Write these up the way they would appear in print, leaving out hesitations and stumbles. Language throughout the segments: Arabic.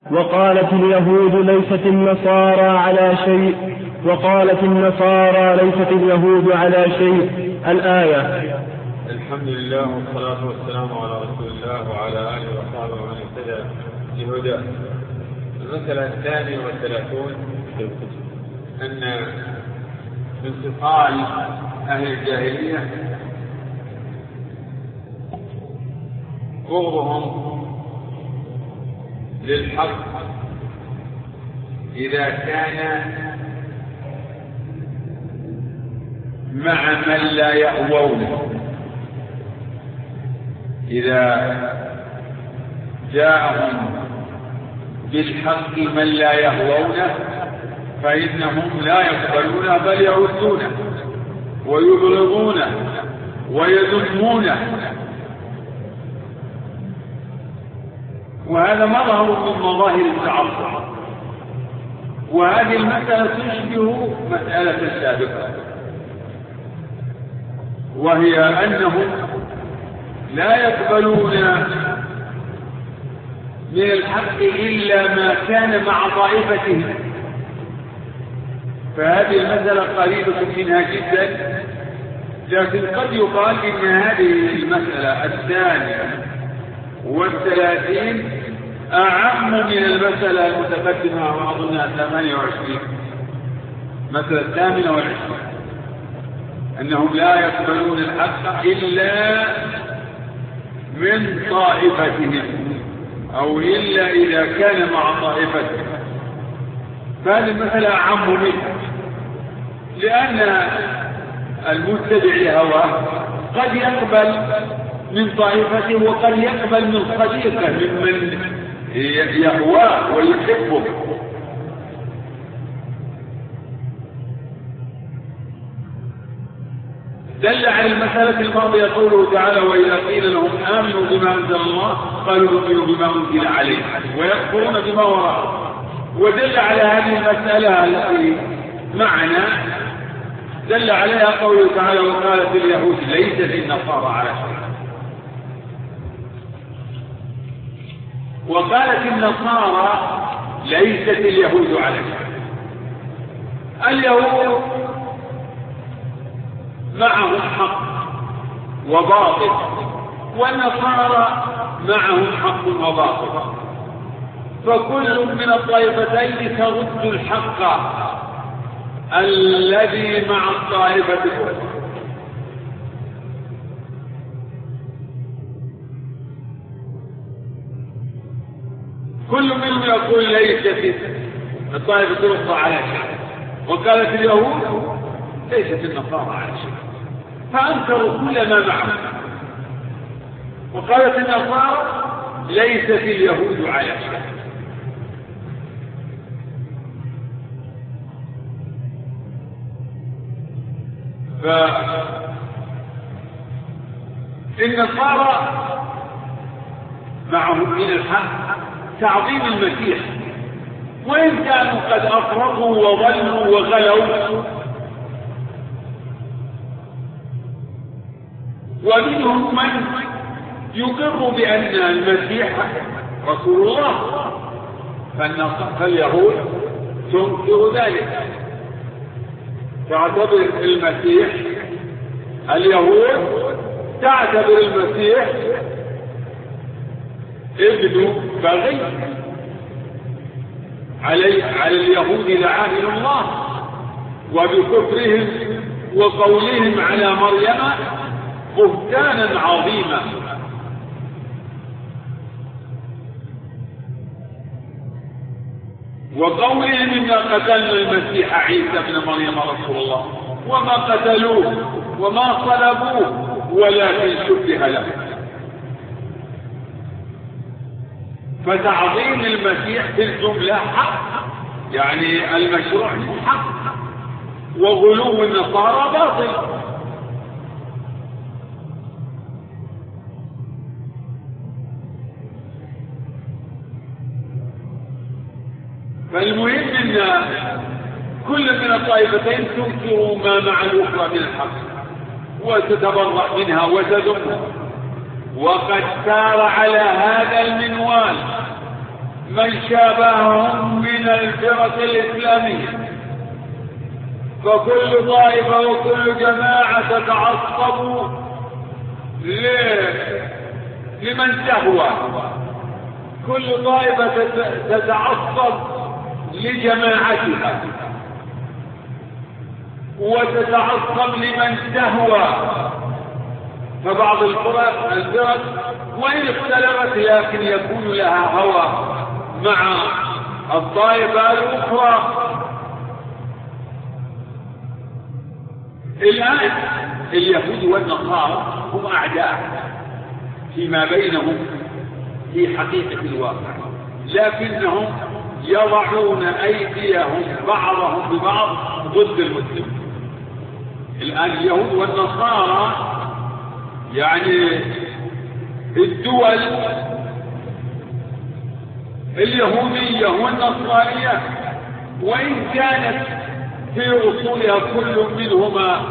وقالت اليهود ليست النصارى على شيء، وقالت النصارى ليست اليهود على شيء. الآية. الحمد لله والصلاة والسلام على رسول الله وعلى آله وصحبه ومن اهتدى بهداه. المسألة 32 أن من صفات أهل الجاهلية بغضهم للحق إذا كان مع من لا يهوونه. إذا جاءهم بالحق من لا يهوونه فإنهم لا يقبلونه بل يردونه ويبغضونه ويذمونه، وهذا مظهر من مظاهر التعصب. وهذه المسألة تشبه مسألة السابقة، وهي أنهم لا يقبلون من الحق إلا ما كان مع طائفتهم. فهذه المسألة قريبة منها جدا، لكن قد يقال إن هذه المسألة 32 أعم من المسألة المتقدمة وأظنها 28، مسألة 28 أنهم لا يقبلون الحق إلا من طائفتهم أو إلا إذا كان مع طائفتهم. فهذه المسألة أعم منها، لأن المتبع لهواه قد يقبل من طائفته وقد يقبل من صديقه ممن يهواه ويحبه. دل على المسألة الماضية قوله تعالى: وإذا قيل لهم آمنوا بما أنزل الله قالوا نؤمن بما أنزل عليه ويكفرون بما وراءه. ودل على هذه المسألة التي معنا دل عليها قوله تعالى: وقالت اليهود ليست النصارى على شيء. وقالت النصارى ليست اليهود على شيء. اليهود معهم حق وباطل، والنصارى معهم حق وباطل، فكل من الطائفتين ترد الحق الذي مع الطائفة الأخرى. كل منهم يقول ليست الطائفة الأخرى على شيء، وقالت اليهود ليست النصارى على شيء، فأنكروا كل ما معهم. وقالت النصارى ليست اليهود على شيء. فالنصارى معهم من الحق تعظيم المسيح، وإن كانوا قد أفرطوا وظلموا وغلوا، ومنهم من يقر بأن المسيح رسول الله، فاليهود تنكر ذلك، تعتبر المسيح، اليهود تعتبر المسيح ابن بغي. على اليهود لعائن الله، وبكفرهم وقولهم على مريم بهتانا عظيما. وقولهم إنا قتلنا المسيح عيسى ابن مريم رسول الله وما قتلوه وما صلبوه ولكن شبه له. فتعظيم المسيح في الجملة حق، يعني المشروع حق، وغلو النصارى باطل. فالمهم ان كل من الطائفتين تنكر ما مع الاخرى من الحق وتتبرأ منها وتذمها. وقد سار على هذا المنوال من شابههم من الفرق الإسلامية، فكل طائفة وكل جماعة تتعصب لمن تهوى، كل طائفة تتعصب لجماعتها وتتعصب لمن تهوى. فبعض الفرق وإن اختلفت لكن يكون لها هوى مع الطائفة الأخرى. الآن اليهود والنصارى هم أعداء فيما بينهم في حقيقة الواقع، لكنهم يضعون أيديهم بعضهم ببعض ضد المسلمين. الآن اليهود والنصارى يعني الدول اليهودية والنصرانية وإن كانت في أصولها كل منهما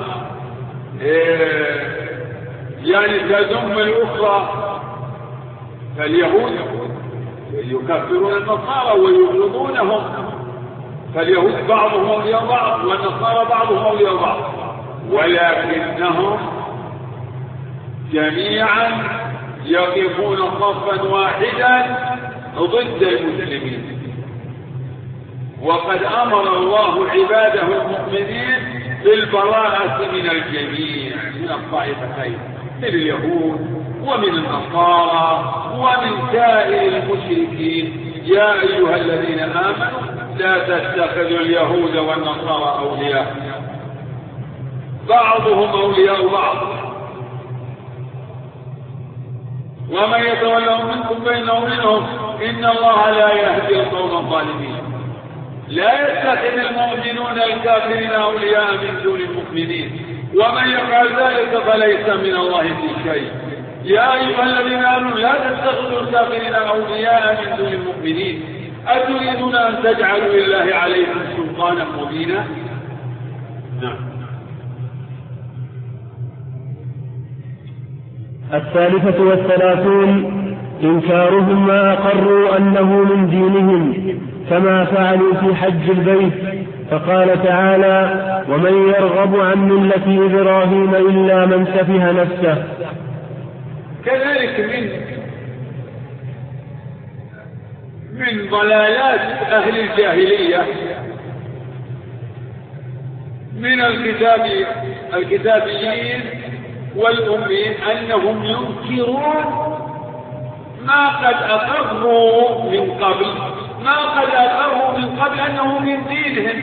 يعني تذم الأخرى، فاليهود يكفرون النصارى ويبغضونهم، فاليهود بعضهم أولياء بعض والنصارى بعضهم أولياء بعض، ولكنهم جميعا يقفون صفا واحدا ضد المسلمين. وقد أمر الله عباده المؤمنين بالبراءة من الجميع من الطائفتين، من اليهود ومن النصارى ومن سائر المشركين. يا أيها الذين آمنوا لا تتخذوا اليهود والنصارى أولياء بعضهم أولياء بعض ومن يتولهم منكم فإنه منهم إن الله لا يهدي القوم الظالمين. لا يتخذ المؤمنون الكافرين أولياء من دون المؤمنين ومن يفعل ذلك فليس من الله في شيء. يا أيها الذين آمنوا لا تتخذوا الكافرين أولياء من دون المؤمنين أتريدون أن تجعلوا لله عليكم سلطانا مبينا؟ نعم. الثالثة والثلاثون إنكارهم ما أقروا أنه من دينهم كما فعلوا في حج البيت، فقال تعالى: ومن يرغب عن ملة إبراهيم إلا من سفه نفسه. كذلك من ضلالات أهل الجاهلية من الكتابيين والأمين أنهم ينكرون ما قد أقروا من قبل أنه من دينهم،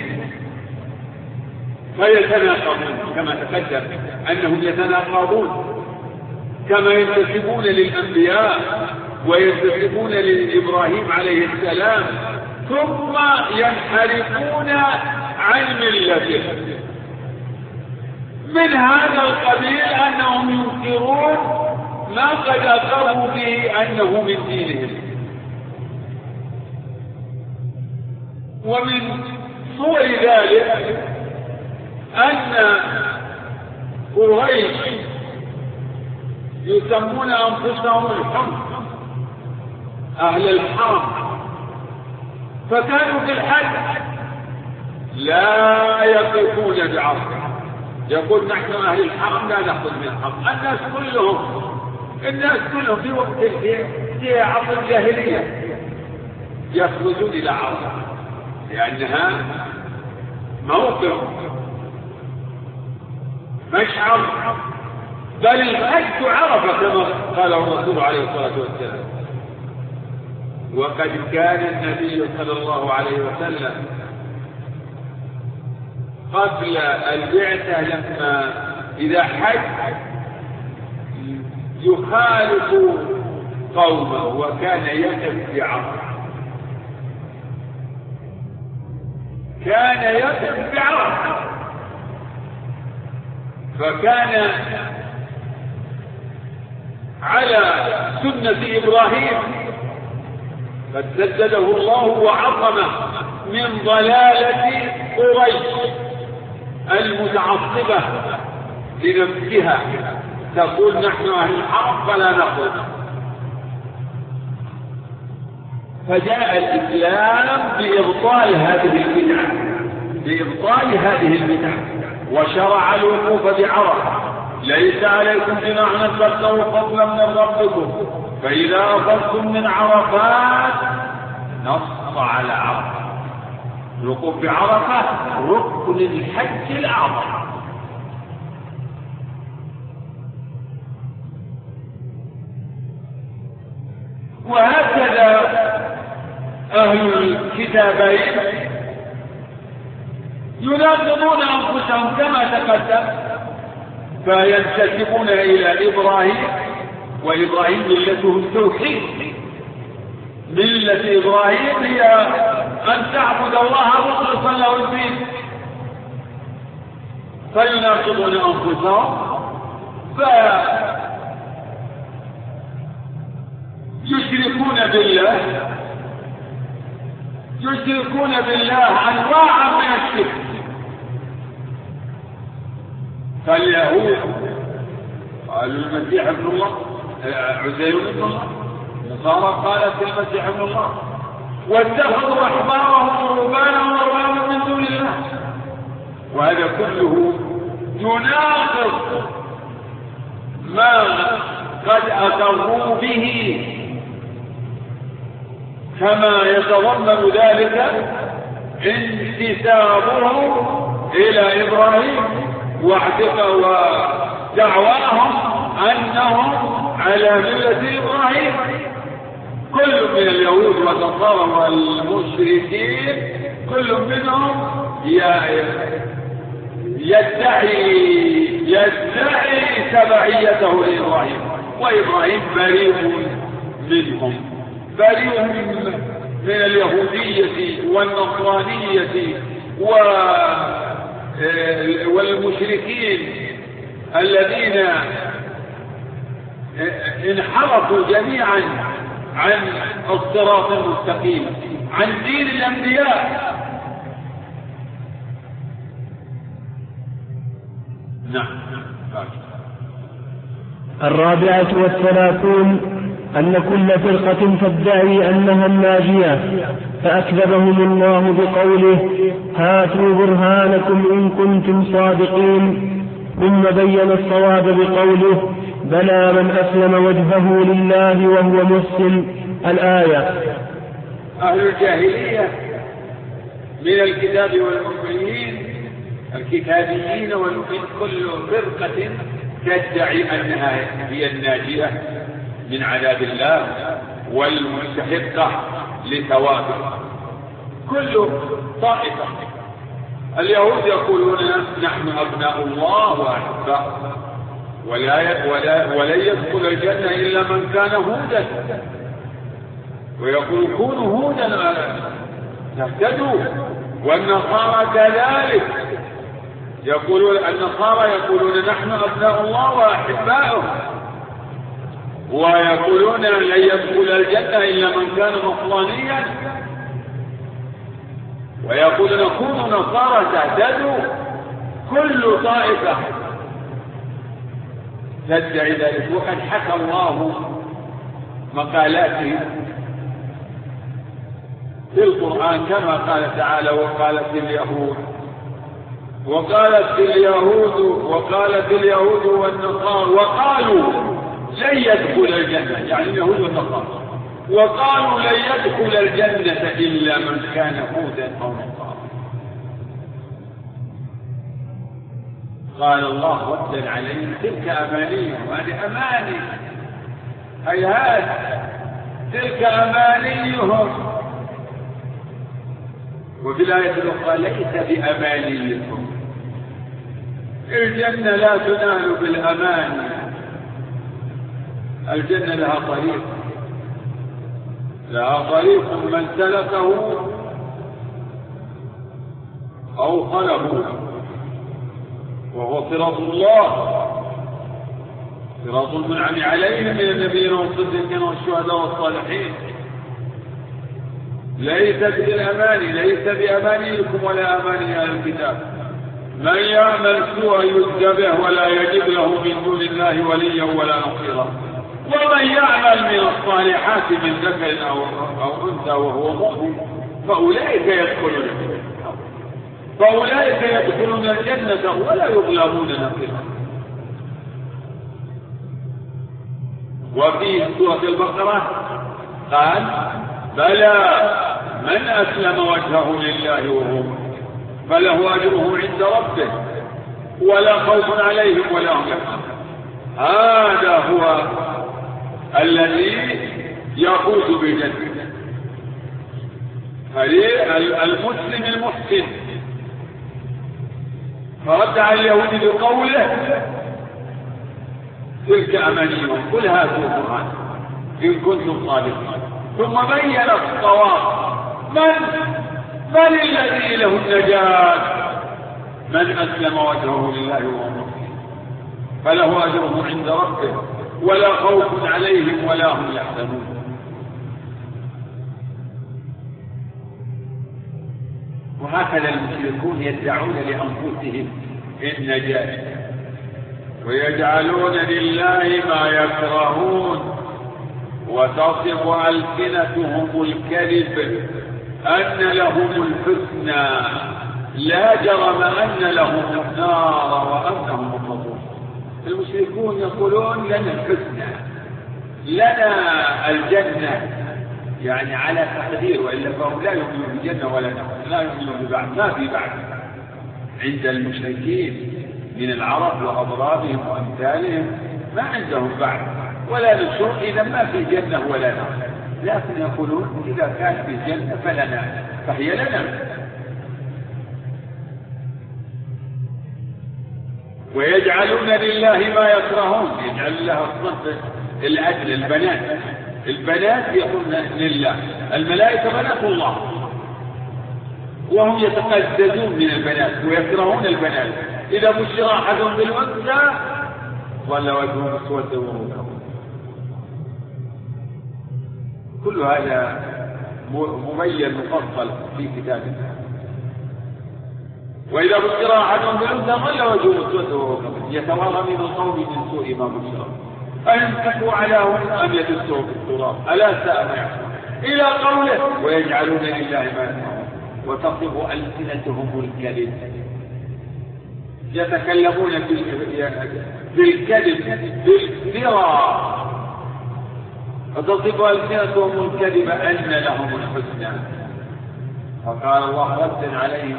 فيتناقضون كما تقدم أنهم يتناقضون كما ينتسبون للأنبياء وينتسبون لإبراهيم عليه السلام ثم ينحرفون عن ملته. من هذا القبيل أنهم ينكرون ما قد أقروا به أنه من دينهم. ومن صور ذلك أن قريش يسمون أنفسهم الحمر، أهل الحرم، فكانوا في الحج لا يقفون بعصر، يقول نحن أهل الحرم لا نأخذ من الحرم. الناس كلهم في وقت في عصر الجاهلية يخرجون إلى عصر لأنها موقف مشعر، بل الحج عرفة كما قال الرسول عليه الصلاة والسلام. وقد كان النبي صلى الله عليه وسلم قبل البعثة لما إذا حج يخالف قومه وكان يقف بعرفة، فكان على سنة إبراهيم قد سدده الله وعظمه من ضلالة قريش المتعصبة لنفسها تقول نحن أهل الحرم فلا نخرج. فجاء الإسلام بإبطال هذه البدع وشرع الوقوف بعرفة. ليس عليكم جناح أن تبتغوا فضلا من ربكم فإذا أفضتم من عرفات نص على عرفة. الوقوف بعرفة ركن الحج الأعظم. وهكذا أهل الكتابين يناقضون أنفسهم كما تقدم، فينتسبون إلى إبراهيم، وإبراهيم ملته التوحيد. ملة إبراهيم هي أن تعبد الله مخلصا له الدين، فيناقضون أنفسهم يشركون بالله أنواعا من الشرك. فاليهود قالوا المسيح ابن الله، عزير ابن الله، النصارى قالت المسيح ابن الله، واتخذوا أحبارهم ورهبانهم أربابا من دون الله. وهذا كله يناقض ما قد أقروا به، كما يتضمن ذلك انتسابهم إلى إبراهيم ودعواهم أنهم على ملة إبراهيم. كل من اليهود والنصارى والمشركين كل منهم يدعي تبعيته لإبراهيم، وإبراهيم بريء منهم، بريء من اليهودية والنصرانية والمشركين الذين انحرفوا جميعا عن الصراط المستقيم، عن دين الأنبياء. نعم. 34 أن كل فرقة تدعي أنها الناجية فأكذبهم الله بقوله هاتوا برهانكم إن كنتم صادقين، ثم بين الصواب بقوله بلى من أسلم وجهه لله وهو محسن الآية. أهل الجاهلية من الكتاب والمؤمنين الكتابيين والمؤمنين كل فرقة تدعي أنها هي الناجية من عذاب الله والمستحقة لثوابه. كل طائفة. اليهود يقولون نحن أبناء الله وأحباؤه ولن يدخل الجنة إلا من كان هودا، ويقول كونوا هودا تهتدوا. والنصارى كذلك النصارى يقولون نحن أبناء الله وأحباؤه، ويقولون لن يدخل الجنة إلا من كان نصرانيا، ويقولون كونوا نصارى تهتدوا. كل طائفة تدعي ذلك، وقد حكى الله مقالاته في القرآن كما قال تعالى وقالت اليهود والنصارى وقالوا لن يدخل الجنة، يعني اليهود والنصارى، وقالوا لن يدخل الجنة إلا من كان هودا أو نصارى. قال الله ردا عليهم تلك أمانيهم، هذه أماني، هيهات، تلك أمانيهم. وفي الآية الأخرى ليس بأمانيكم، الجنة لا تنال بالأماني، الجنة لها طريق من سلكه أو خلقه، وهو صراط الله، صراط المنعم عليهم من النبيين والصديقين والشهداء والصالحين. ليست بالأماني، ليس بأمانيكم ولا أماني أهل الكتاب. من يعمل سوءا يجزى به ولا يجد له من دون الله وليا ولا نصيرا. ومن يعمل من الصالحات من ذكر أو أنثى وهو مؤمن فأولئك يدخلون الجنة ولا يظلمون نقيرا. وفي سورة البقرة قال بلى من أسلم وجهه لله وهو فله أجره عند ربه ولا خوف عليهم ولا هم يحزنون. هذا هو الذي يفوز بالجنة. المسلم المحسن. فرد على اليهود بقوله تلك أمانيهم قل هاتوا القرآن إن كنتم صادقين. ثم بين الصواب من الذي له النجاة؟ من أسلم وجهه لله وهو محسن فله أجره عند ربه ولا خوف عليهم ولا هم يحزنون. وهكذا المشركون يدعون لأنفسهم النجاة ويجعلون لله ما يكرهون وتصف ألسنتهم الكذب أن لهم الحسنى لا جرم أن لهم النار وأنهم مفضون. المشركون يقولون لنا الحسنى لنا الجنة يعني على تقدير وإلا فهم لا يؤمنون بالجنة ولا لا يؤمنون ببعض ما في بعض عند المشركين من العرب وأضرابهم وأمثالهم ما عندهم بعد ولا نشر إذا ما في جنة ولا نار لكن يقولون إذا كان في جنة فلنا فهي لنا. ويجعلون لله ما يكرهون يجعل له الصنف الأجل البنات يقولون لله الملائكة بنات الله وهم يتقدسون من البنات ويكرهون البنات. إذا بشر أحدهم بالأنثى ظل وجهه مسودا وهو كظيم. كل هذا مبين مفصل في كتاب الله. وإذا بشر أحدهم بالأنثى ظل وجهه مسودا وهو كظيم يتوارى من القوم من سوء ما بشر أيمسكوا على هن أم يدسوا في التراب ألا ساء ما يحكمون إلى قوله ويجعلون لله ما يكرهون وتصف ألسنتهم الكذب يتكلمون بالكذب بالافتراء وتصف ألسنتهم الكذب أن لهم الحسنى. فقال الله ردا عليهم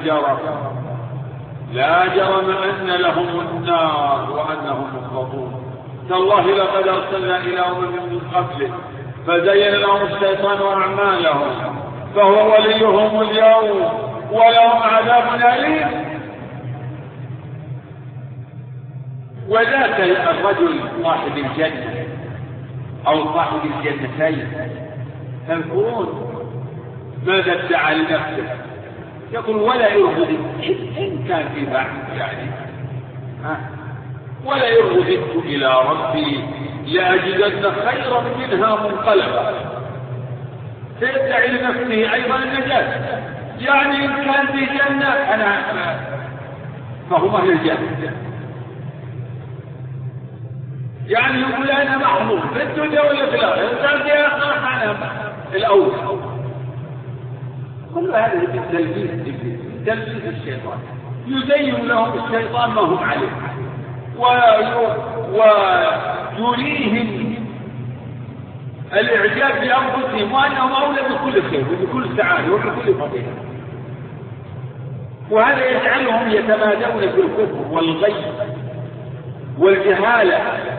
لا جرم أن لهم النار وأنهم مفرطون. تالله لقد أرسلنا إلى أمم من قبله فزين لهم الشيطان أعمالهم فهو وليهم اليوم ولهم عذاب أليم. وذاك الرجل صاحب الجنة أو صاحب الجنتين تذكرون ماذا ادعى لنفسه يقول ولا يرغب إن كان في بعض يعني ولا يرغبت إلى ربي لأجدن خيرا منها منقلبا. سيدعي لنفسه أيضا النجاة يعني إن كان في جنة أنا فهم أهل الجنة يعني يقول أنا محظوظ في الدنيا ولا في الآخرة إنسان في آخر أنا الأول. كل هذا تلبيس الشيطان يزين لهم الشيطان ما هم عليه ويريهم الإعجاب بأنفسهم وأنهم أولى بكل خير وبكل سعادة وبكل فضيلة. وهذا يجعلهم يتمادون في الكفر والغي والجهالة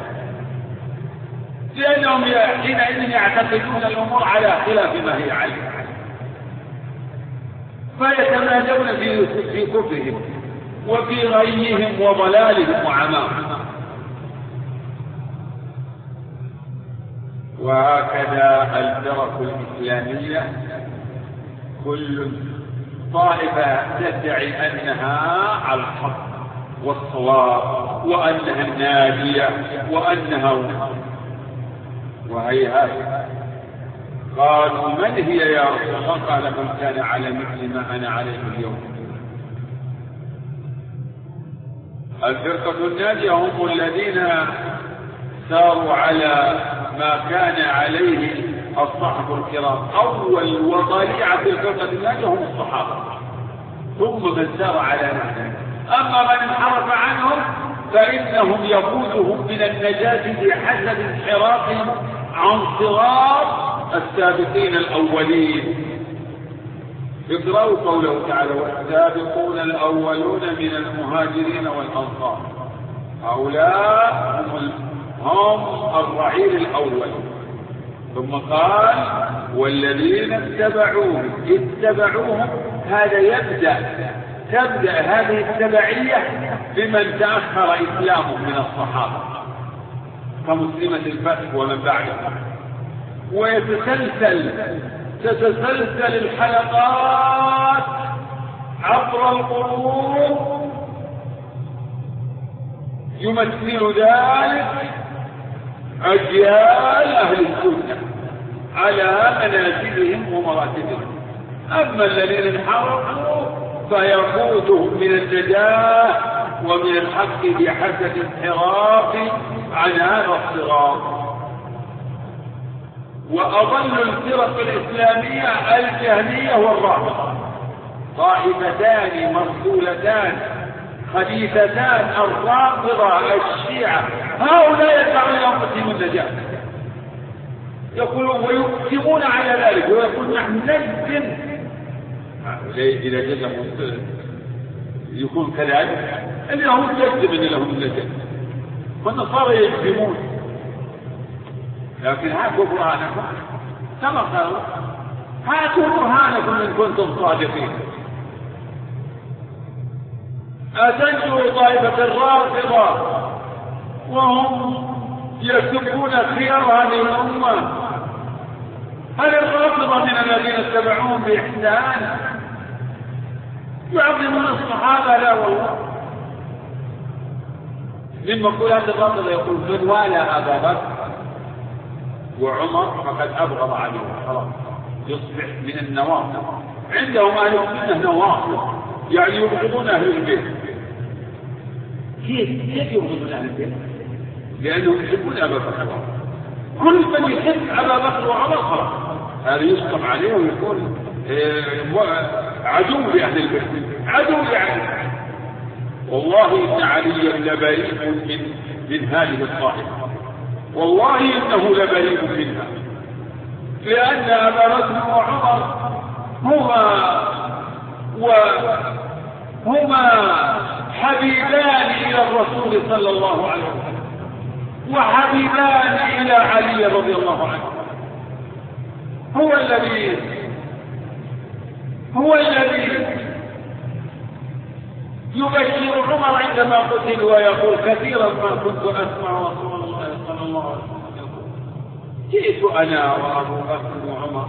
لأنهم حينئذ يعتقدون الأمور على خلاف ما هي عليه فيتمادون في كفرهم وفي غيهم وضلالهم وعماهم. وهكذا الفرق الإسلامية كل طائفة تدعي أنها على الحق والصواب وأنها الناجية وأنها وهيهات. قالوا من هي يا رسول الله؟ قال من كان على مثل ما أنا عليه اليوم. الفرقة الناجية هم الذين ساروا على ما كان عليه الصحابة الكرام. أول وطليعة الفرقة الناجية هم الصحابة، ثم من سار على نهجهم. أما من انحرف عنهم فإنهم يقودهم من النجاة بحسب انحرافهم عن صراط السابقين الأولين. اقرأوا قوله تعالى: والسابقون الأولون من المهاجرين والأنصار. هؤلاء هم الرعيل الأول. ثم قال: والذين اتبعوهم. هذا تبدأ هذه التبعية بمن تأخر إسلامه من الصحابة كمسلمة الفتح ومن بعدهم، تتسلسل الحلقات عبر القرون. يمثل ذلك أجيال أهل السنة على منازلهم ومراتبهم. أما الذين انحرفوا فيفوتهم من النجاة ومن الحق بحسب انحراف عن هذا الصراط. وأضل الفرق الإسلامية الجهمية والرافضة، طائفتان مرسولتان خبيثتان، الرافضة الشيعة. هؤلاء يدعون أنفسهم النجاة، يقولون ويقسمون على ذلك ويقولون نحن نجزم. إذا جزموا يكون كذلك، اليهود يجزم أن لهم النجاة والنصارى يجزمون. لكن هاتوا برهانكم كما قالوا، هاتوا برهانكم إن كنتم صادقين. أتنجوا طائفة الرافضة وهم يسبون خيار هذه الأمة؟ هل الرافضة من الذين اتبعوهم بإحسان يعظمون الصحابة؟ لا والله. من مقولات الرافضة يقول: من والى أبا بكر وعمر فقد أبغض عليه، خلاص يصبح من النواصب. عندهم أهل السنة نواصب، يعني يبغضون أهل البيت. كيف يبغضون أهل البيت؟ لأنهم يحبون أبا بكر. كل من يحب أبا بكر وعمر خلاص هذا يسقط عليه ويكون عدو لأهل البيت، عدو لأهل. والله إن عليا لبريء من هذه الطائفة، والله إنه لبريء منها، لأن أبا بكر وعمر هما حبيبان إلى الرسول صلى الله عليه وسلم، وحبيبان إلى علي رضي الله عنه. هو الذي يبشر عمر عندما قتل ويقول: كثيرا ما كنت أسمع رسول الله صلى الله عليه وسلم يقول: جئت أنا وأبو بكر وعمر،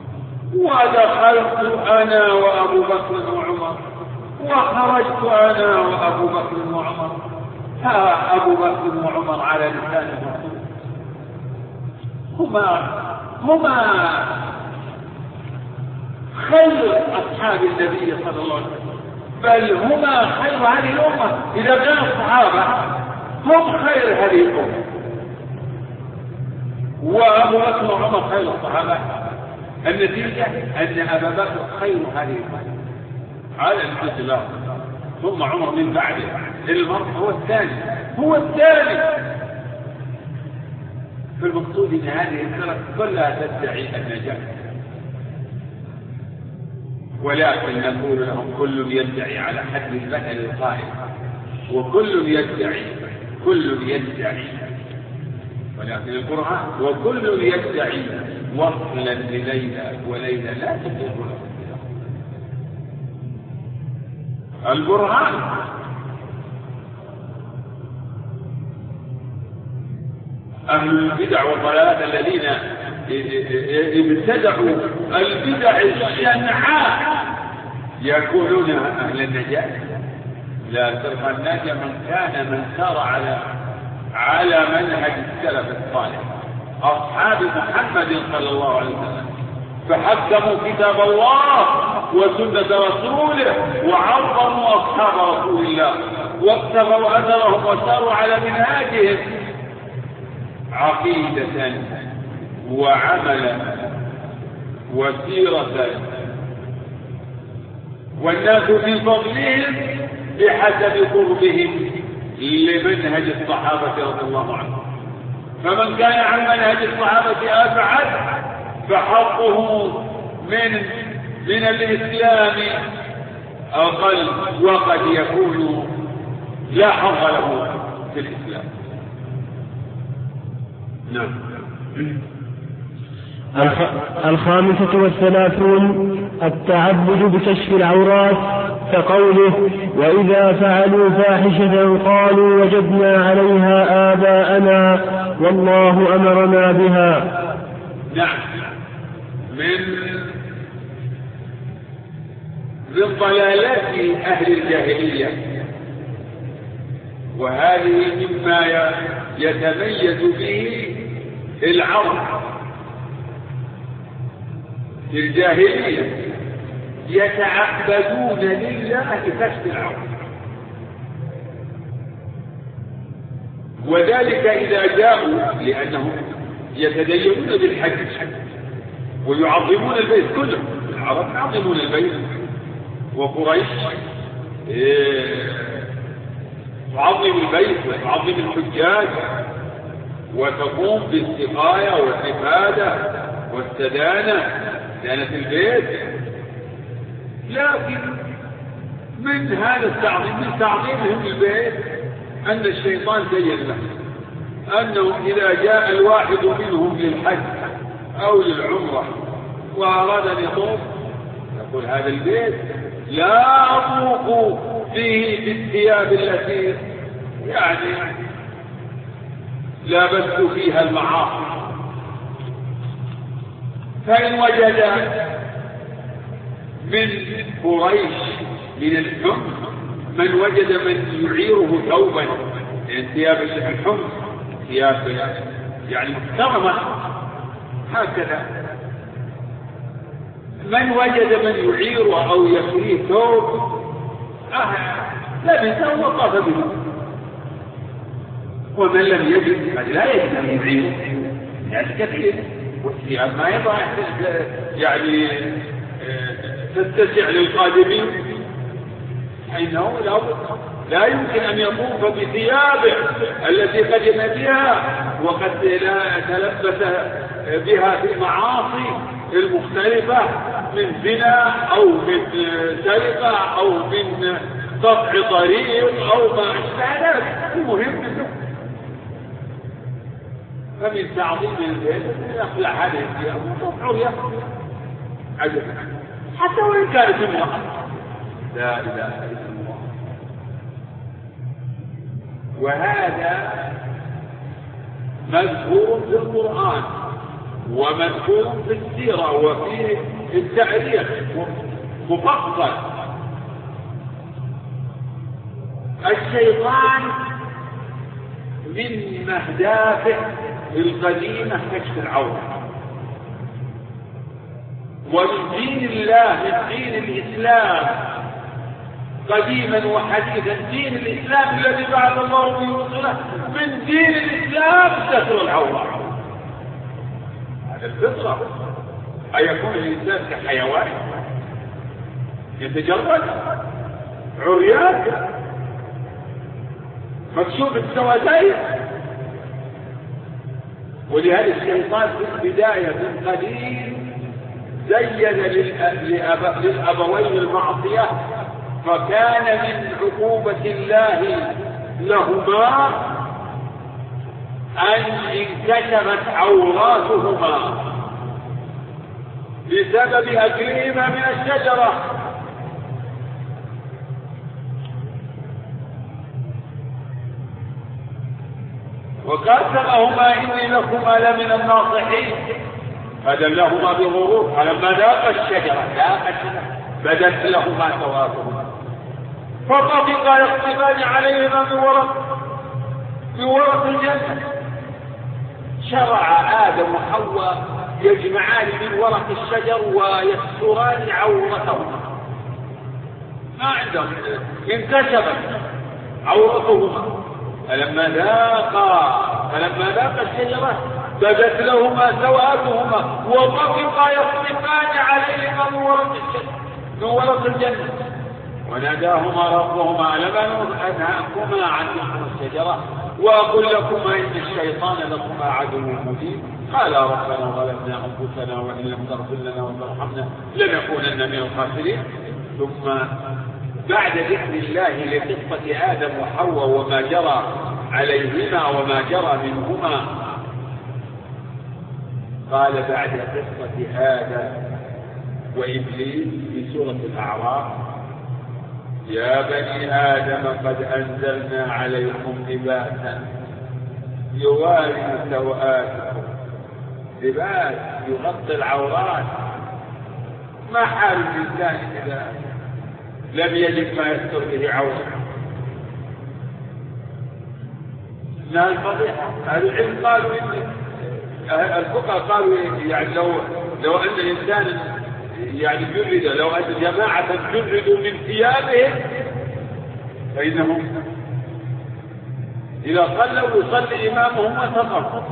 ودخلت أنا وأبو بكر وعمر، وخرجت أنا وأبو بكر وعمر. ها أبو بكر وعمر على لسان الرسول، هما خير أصحاب النبي صلى الله عليه وسلم، بل هما خير هذه الأمة. إذا كان الصحابة هم خير هذه الأمة وأبو بكر وعمر خير الصحابة، النتيجة أن أبا بكر خير هذه الأمة على الإطلاق، ثم عمر من بعده. المرء هو الثاني. فالمقصود أن هذه الفرق كلها تدعي النجاة، ولكن نقول لهم: كل يدعي على حد المثل القائل، وكل يدعي، ولكن القرآن: وكل يدعي وصلا لليلى وليلى لا تفيق له. البرهان أهل البدع والضلالات الذين ابتدعوا البدع الشنعاء يقولون أهل النجاة. لا ترى النجاة من سار على منهج السلف الصالح أصحاب محمد صلى الله عليه وسلم، فحكموا كتاب الله وسنة رسوله وعظموا أصحاب رسول الله واقتفوا أثرهم وساروا على منهاجهم. عقيدة وعملا وسيرة، والناس من فضلهم بحسب قربهم لمنهج الصحابة رضي الله عنهم. فمن كان عن منهج الصحابة أبعد فحظه من الإسلام أقل، وقد يكون لا حظ له في الإسلام. نعم. 35 التعبد بكشف العورات، كقوله: وإذا فعلوا فاحشة قالوا وجدنا عليها آباءنا والله أمرنا بها. نعم. من ضلالات أهل الجاهلية، وهذه مما يتميز به العرب في الجاهلية، يتعبدون لله بكشف العورة، وذلك إذا جاءوا لأنهم يتدينون بالحج ويعظمون البيت كله. العرب يعظمون البيت، وقريش تعظم البيت وتعظم الحجاج وتقوم بالسقاية والإفادة والسدانة البيت. لكن من هذا التعظيم، من تعظيمهم البيت، أن الشيطان زين لهم أنه إذا جاء الواحد منهم للحج أو للعمرة وأراد أن يطوف، يقول: هذا البيت لا أطوف فيه بالثياب التي لابست فيها المعاصي. فإن وجد من قريش من الحمص من وجد من يعيره ثوبا من ثياب الحمص، ثياب محترمة هكذا، من وجد من يعيره أو يكريه ثوب لبسه وطاف به. ومن لم يجد قد لا يجد أن يعيره، كثير، والثياب ما يضع تتسع للقادمين، حينه لا يمكن أن يطوف بثيابه التي قدم بها وقد تلبس بها في المعاصي المختلفة من زنا أو من سرقة أو من قطع طريق أو ما أشبه ذلك. المهم فمن تعظيم البيت يخلع هذه الثياب وتطهر عجبا حتى وإن كانت امرأة. لا إله إلا الله. وهذا مذكور في القرآن ومذكور في السيرة وفي التاريخ مفصل. الشيطان من أهدافه القديمة كشف العورة، ومن دين الله، من دين الإسلام قديما وحديثا، دين الإسلام الذي بعث الله به رسله، من دين الإسلام ستر العورة. هذا الفطرة. أيكون الإنسان كحيوان يتجرد عريان مكشوف السوادين؟ ولهذا الشيطان في البداية من قديم زين للأبوين المعصية، فكان من عقوبة الله لهما أن انكشفت عوراتهما بسبب أكلهما من الشجرة. وقاسمهما إني لكما لمن الناصحين فدلهما بغرور، فلما ذاق الشجرة بدت لهما سواتهما فطفقا يخصفان عليهما بورق الجنة. شرع آدم وحواء يجمعان من ورق الشجر ويستران عورتهما، ما عندهم، انكشفت عورتهما فلما ذاق الشجرة بدت لهما سوآتهما وطفقا يخصفان عليهما من ورق الجنة وناداهما ربهما ألم أنهاكما عن الشجرة وأقول لكما إن الشيطان لكما عدو مبين قالا ربنا ظلمنا أنفسنا وإن لم تغفر لنا وترحمنا لنكونن من الخاسرين. ثم بعد ذكر الله لقصة آدم وحواء وما جرى عليهما وما جرى منهما قال بعد قصة آدم وإبليس في سورة الأعراف يا بني آدم قد أنزلنا عليكم لباسا يواري سوآتكم، لباس يغطي العورات. ما حال الإنسان إذا لم يجد ما يستر به عورته؟ لا الفضيحة. أهل العلم قالوا الفقهاء قالوا يعني لو أن الإنسان يعني جرد، لو أن جماعة جردوا من ثيابهم فإنهم إذا صلوا يصلي إمامهم وسقط.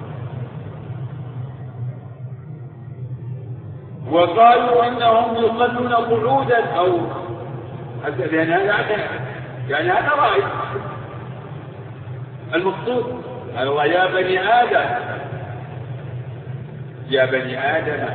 وقالوا إنهم يصلون قعودا أو لأن هذا يعني هذا رأي المقصود. قالوا يا بني آدم يا بني آدم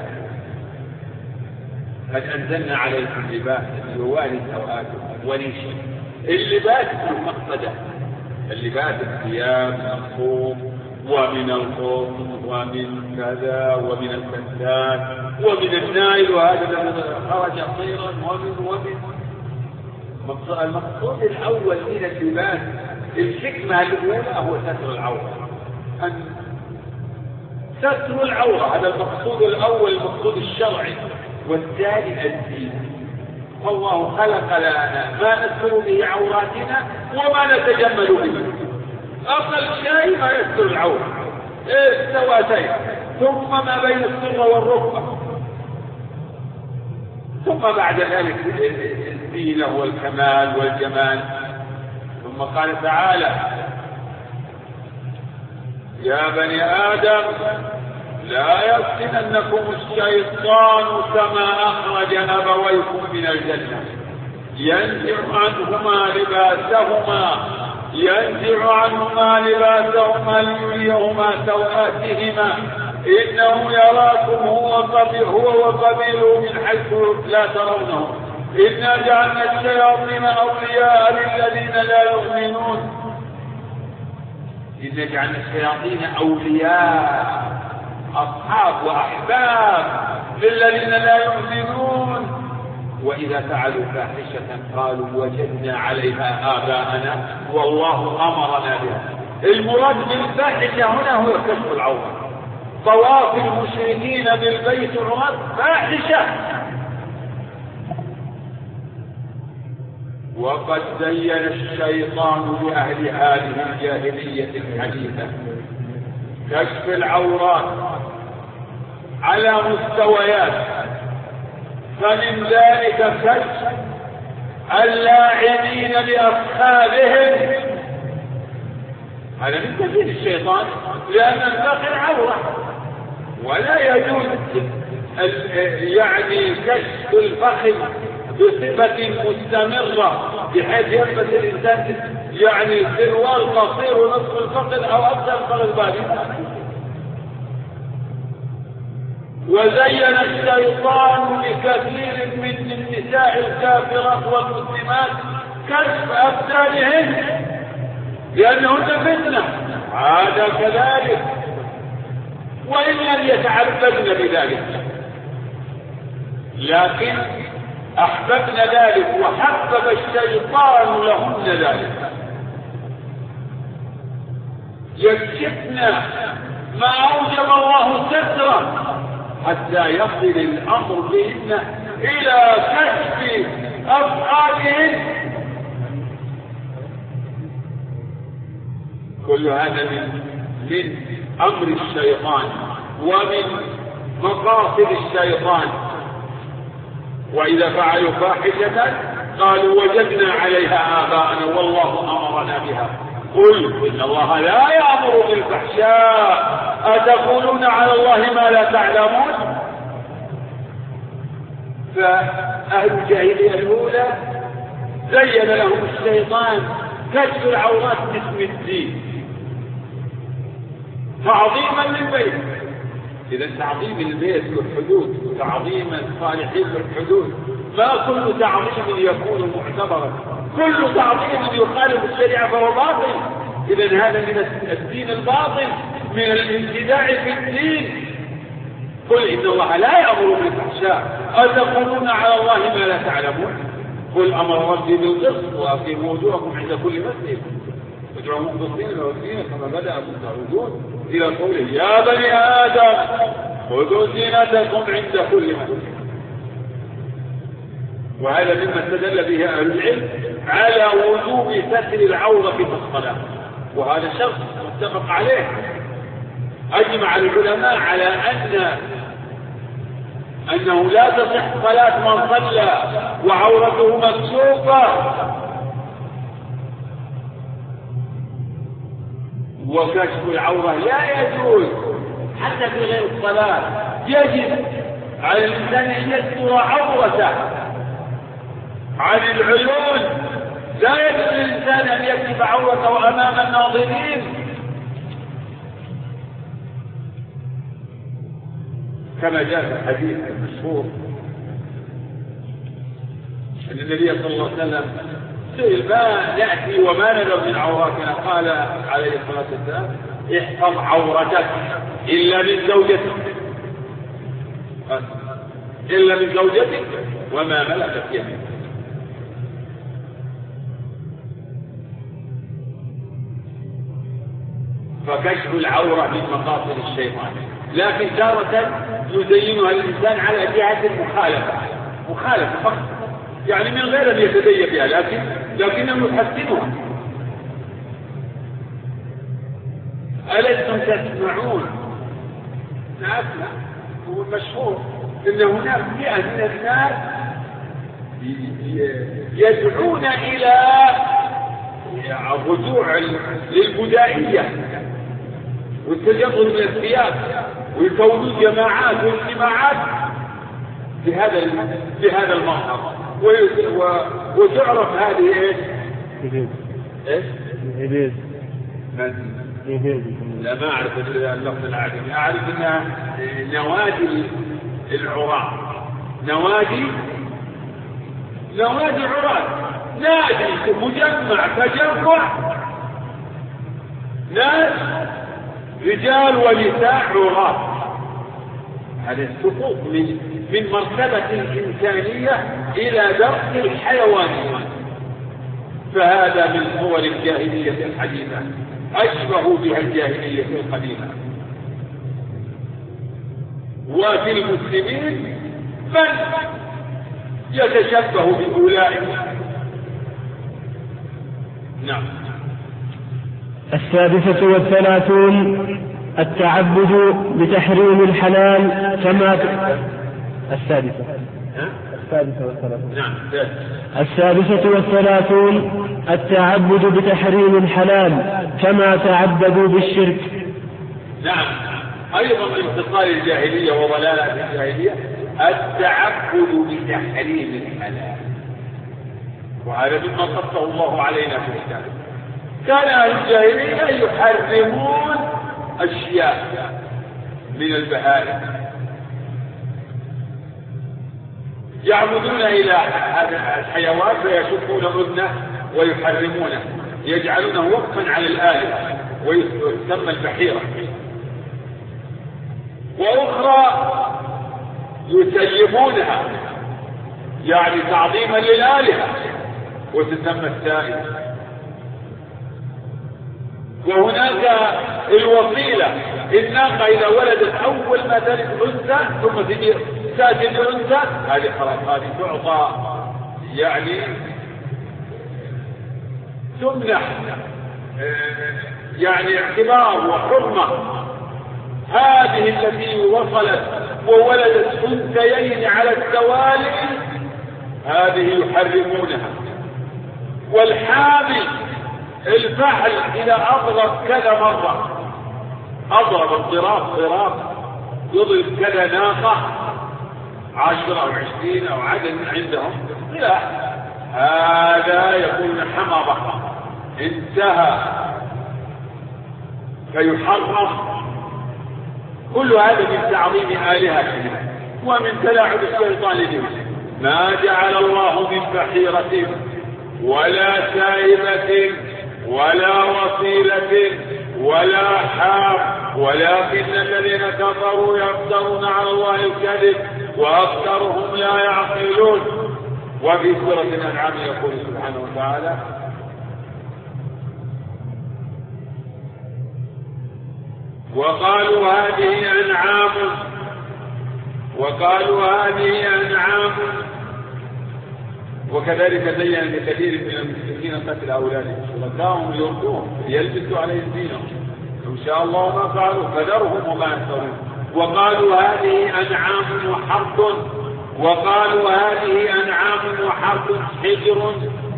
قد أنزلنا عليكم لباسا يواري سوآتكم وريشا. اللباس المقصدة، اللباس الثياب من الصوم ومن القطن ومن كذا ومن الكتان ومن النائل وهذا الذي خرج طيرا ومن المقصود الأول من اللباس الحكمة الأولى هو ستر العورة. ستر العورة هذا المقصود الأول، المقصود الشرعي. والثاني الدين. والله خلق لنا ما نستر به عوراتنا وما نتجمل به. أقل شيء ما يستر العورة السواتين، ثم ما بين السرة والركبة، ثم بعد ذلك الزينة والكمال والجمال. ثم قال تعالى يا بني آدم لا يفتننكم الشيطان كما أخرج أبويكم من الجنة ينزع عنهما لباسهما ليريهما سوآتهما إنه يراكم هو وقبيله من حيث لا ترونهم إنا جعلنا الشياطين أولياء للذين لا يؤمنون. إنا جعلنا الشياطين أولياء أصحاب وأحباب للذين لا يؤمنون وإذا فعلوا فاحشة قالوا وجدنا عليها آباءنا والله أمرنا بها. المراد بالفاحشة هنا هو كشف العورة. طواف المشركين بالبيت عمر فاحشة. وقد زين الشيطان لأهل هذه الجاهلية الحديثة كشف العورات على مستويات، فمن ذلك كشف اللاعبين بأصحابهم. هذا من تزيين الشيطان، لأن الفخذ عورة ولا يجوز يعني كشف الفخذ بصفة مستمرة بحيث يلبس الإنسان يعني سروال قصير ونصف الفخذ أو أكثر الفخذ بالي. وزين الشيطان لكثير من النساء الكافرات والمسلمات كشف أبدانهن لأنهن فتنة، هذا كذلك وإن لم يتعبدن بذلك، لكن أحببن ذلك وحبب الشيطان لهن ذلك. يكشفن ما أوجب الله ستره حتى يصل الأمر بهن إلى كشف أفعالهن. كل هذا من أمر الشيطان ومن مقاصد الشيطان. وإذا فعلوا فاحشة قالوا وجدنا عليها آباءنا والله أمرنا بها. قل إن الله لا يأمر بالفحشاء أتقولون على الله ما لا تعلمون. فأهل الجاهلية الأولى زين لهم الشيطان كشف العورات باسم الدين تعظيما للبيت. إذا تعظيم البيت والحدود وتعظيم الصالحين بالحدود، ما كل تعظيم يكون معتبرا، كل تعظيم يخالف الشريعة فهو باطل. إذا هذا من الدين الباطل، من الابتداع في الدين. قل إن الله لا يأمر بالفحشاء أتقولون على الله ما لا تعلمون. قل أمر ربي بالقسط وأقيموا وجوهكم عند كل مسجد وادعوا مخلصين له الدين كما بدأكم تعودون إلى قوله يا بني آدم خذوا زينتكم عند كل مسجد. وهذا مما استدل به أهل العلم على وجوب ستر العورة في الصلاة، وهذا شرط متفق عليه. أجمع العلماء على أنه لا تصح صلاة من صلى وعورته مكشوفة، وكشف العورة لا يجوز حتى في غير الصلاة. يجب على الإنسان أن يستر عورته عن العيون، لا يجوز للإنسان أن يكشف عورته أمام الناظرين. كما جاء في الحديث المشهور أن النبي صلى الله عليه وسلم سئل ما نأتي وما ندر من عوراتنا، قال عليه الصلاة والسلام احفظ عورتك إلا من زوجتك وما ملكت يمينك. فكشف العورة من مقاصد الشيطان، لكن تارة يزينها الإنسان على جهة مخالفة فقط، يعني من غير أن يتدين بها، لكنه يحسنها. ألستم تسمعون؟ نعم، هو المشهور أن هناك 100 من الناس يدعون إلى الرجوع للبدائية والتجرد من الثياب ويكونوا جماعات واجتماعات بهذا المظهر، وتعرف هذه ايش؟ لا ما اعرف اللفظ العربي، اعرف انها نوادي العراة، نوادي عراة، نادي مجمع تجمع ناس رجال ونساء عراة. هذا السقوط من مرتبة الإنسانية إلى درجة الحيوانية. فهذا من صور الجاهلية الحديثة، أشبه بها الجاهلية القديمة. وفي المسلمين من يتشبه بأولئك. نعم. 36 التعبد بتحريم الحلال كما 36 التعبد بتحريم الحلال كما تعبدوا بالشرك. نعم، أيضا من انتقال الجاهلية وضلالات الجاهلية التعبد بتحريم الحلال، وهذا مما قصه الله علينا في كتابه. كان أهل الجاهلية يحرمون أشياء من البهائم، يعبدون إلى هذا الحيوان فيشقون أذنه ويحرمونه، يجعلونه وقفا على الآلهة ويسمى البحيرة. وأخرى يسيبونها يعني تعظيما للآلهة وتسمى السائل. وهناك الوصيلة، الناقة إذا ولدت أول ما تلد أنثى ثم تأتي الأنثى، هذه خلاص، هذه تعطى يعني تمنح يعني اعتبار وحرمة. هذه التي وصلت وولدت أنثيين على التوالي هذه يحرمونها. والحامل الفحل إذا أضرب كذا مرة، أضرب الضراب يضرب كذا ناقة 10 أو 20 أو عدد عندهم، لا، هذا يكون حمضة انتهى فيحرم. كل هذا من تعظيم آلهتهم ومن تلاعب الشيطان بهم. ما جعل الله من بحيرة ولا سائبة ولا وصيلة ولا حام، ولكن الذين كفروا يفترون على الله الكذب وأكثرهم لا يعقلون. وفي سورة الأنعام يقول سبحانه وتعالى: وقالوا هذه أنعام وكذلك زين لكثير من المشركين قتل أولادهم شركاءهم ليردوهم ليلبسوا عليهم دينهم، إن شاء الله ما فعلوا فذرهم وما يفترون. وقالوا هذه أنعام وحرث حجر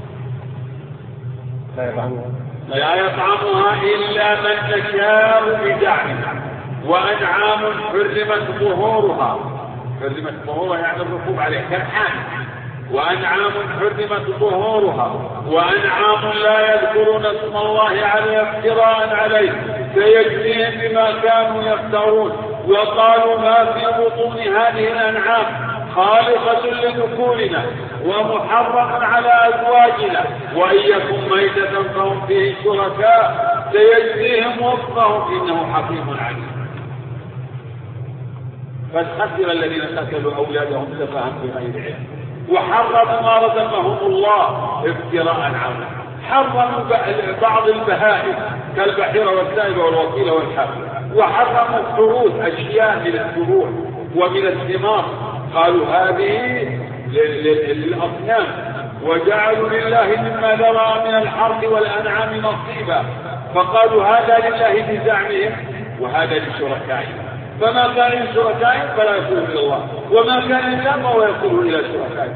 لا يطعمها إلا من نشاء بزعمها، وأنعام حرمت ظهورها يعني الركوب عليه كالحان، وأنعام حرمت ظهورها، وأنعام لا يذكرون اسم الله عليه افتراء عليه سيجزيهم بما كانوا يفترون. وقالوا ما في بطون هذه الأنعام خالصة لذكورنا ومحرم على أزواجنا، وإن يكن ميتة فهم فيه شركاء سيجزيهم وفقهم إنه حكيم عليم. فاستخسر الذين قتلوا أولادهم سفها بغير علم وحرموا ما رزقهم الله افتراء عنه. حرموا بعض البهائم كالبحيرة والسائبة والوصيلة والحبل، وحرموا الثروت أشياء من الثروت ومن الثمار، قالوا هذه للأصنام، وجعلوا لله مما ذرى من الحرث والأنعام نصيبا، فقالوا هذا لله بزعمهم وهذا لشركائهم، فما كان لشركائهم فلا يكون إلى الله، وما كان لله فهو يكون إلى شركائهم.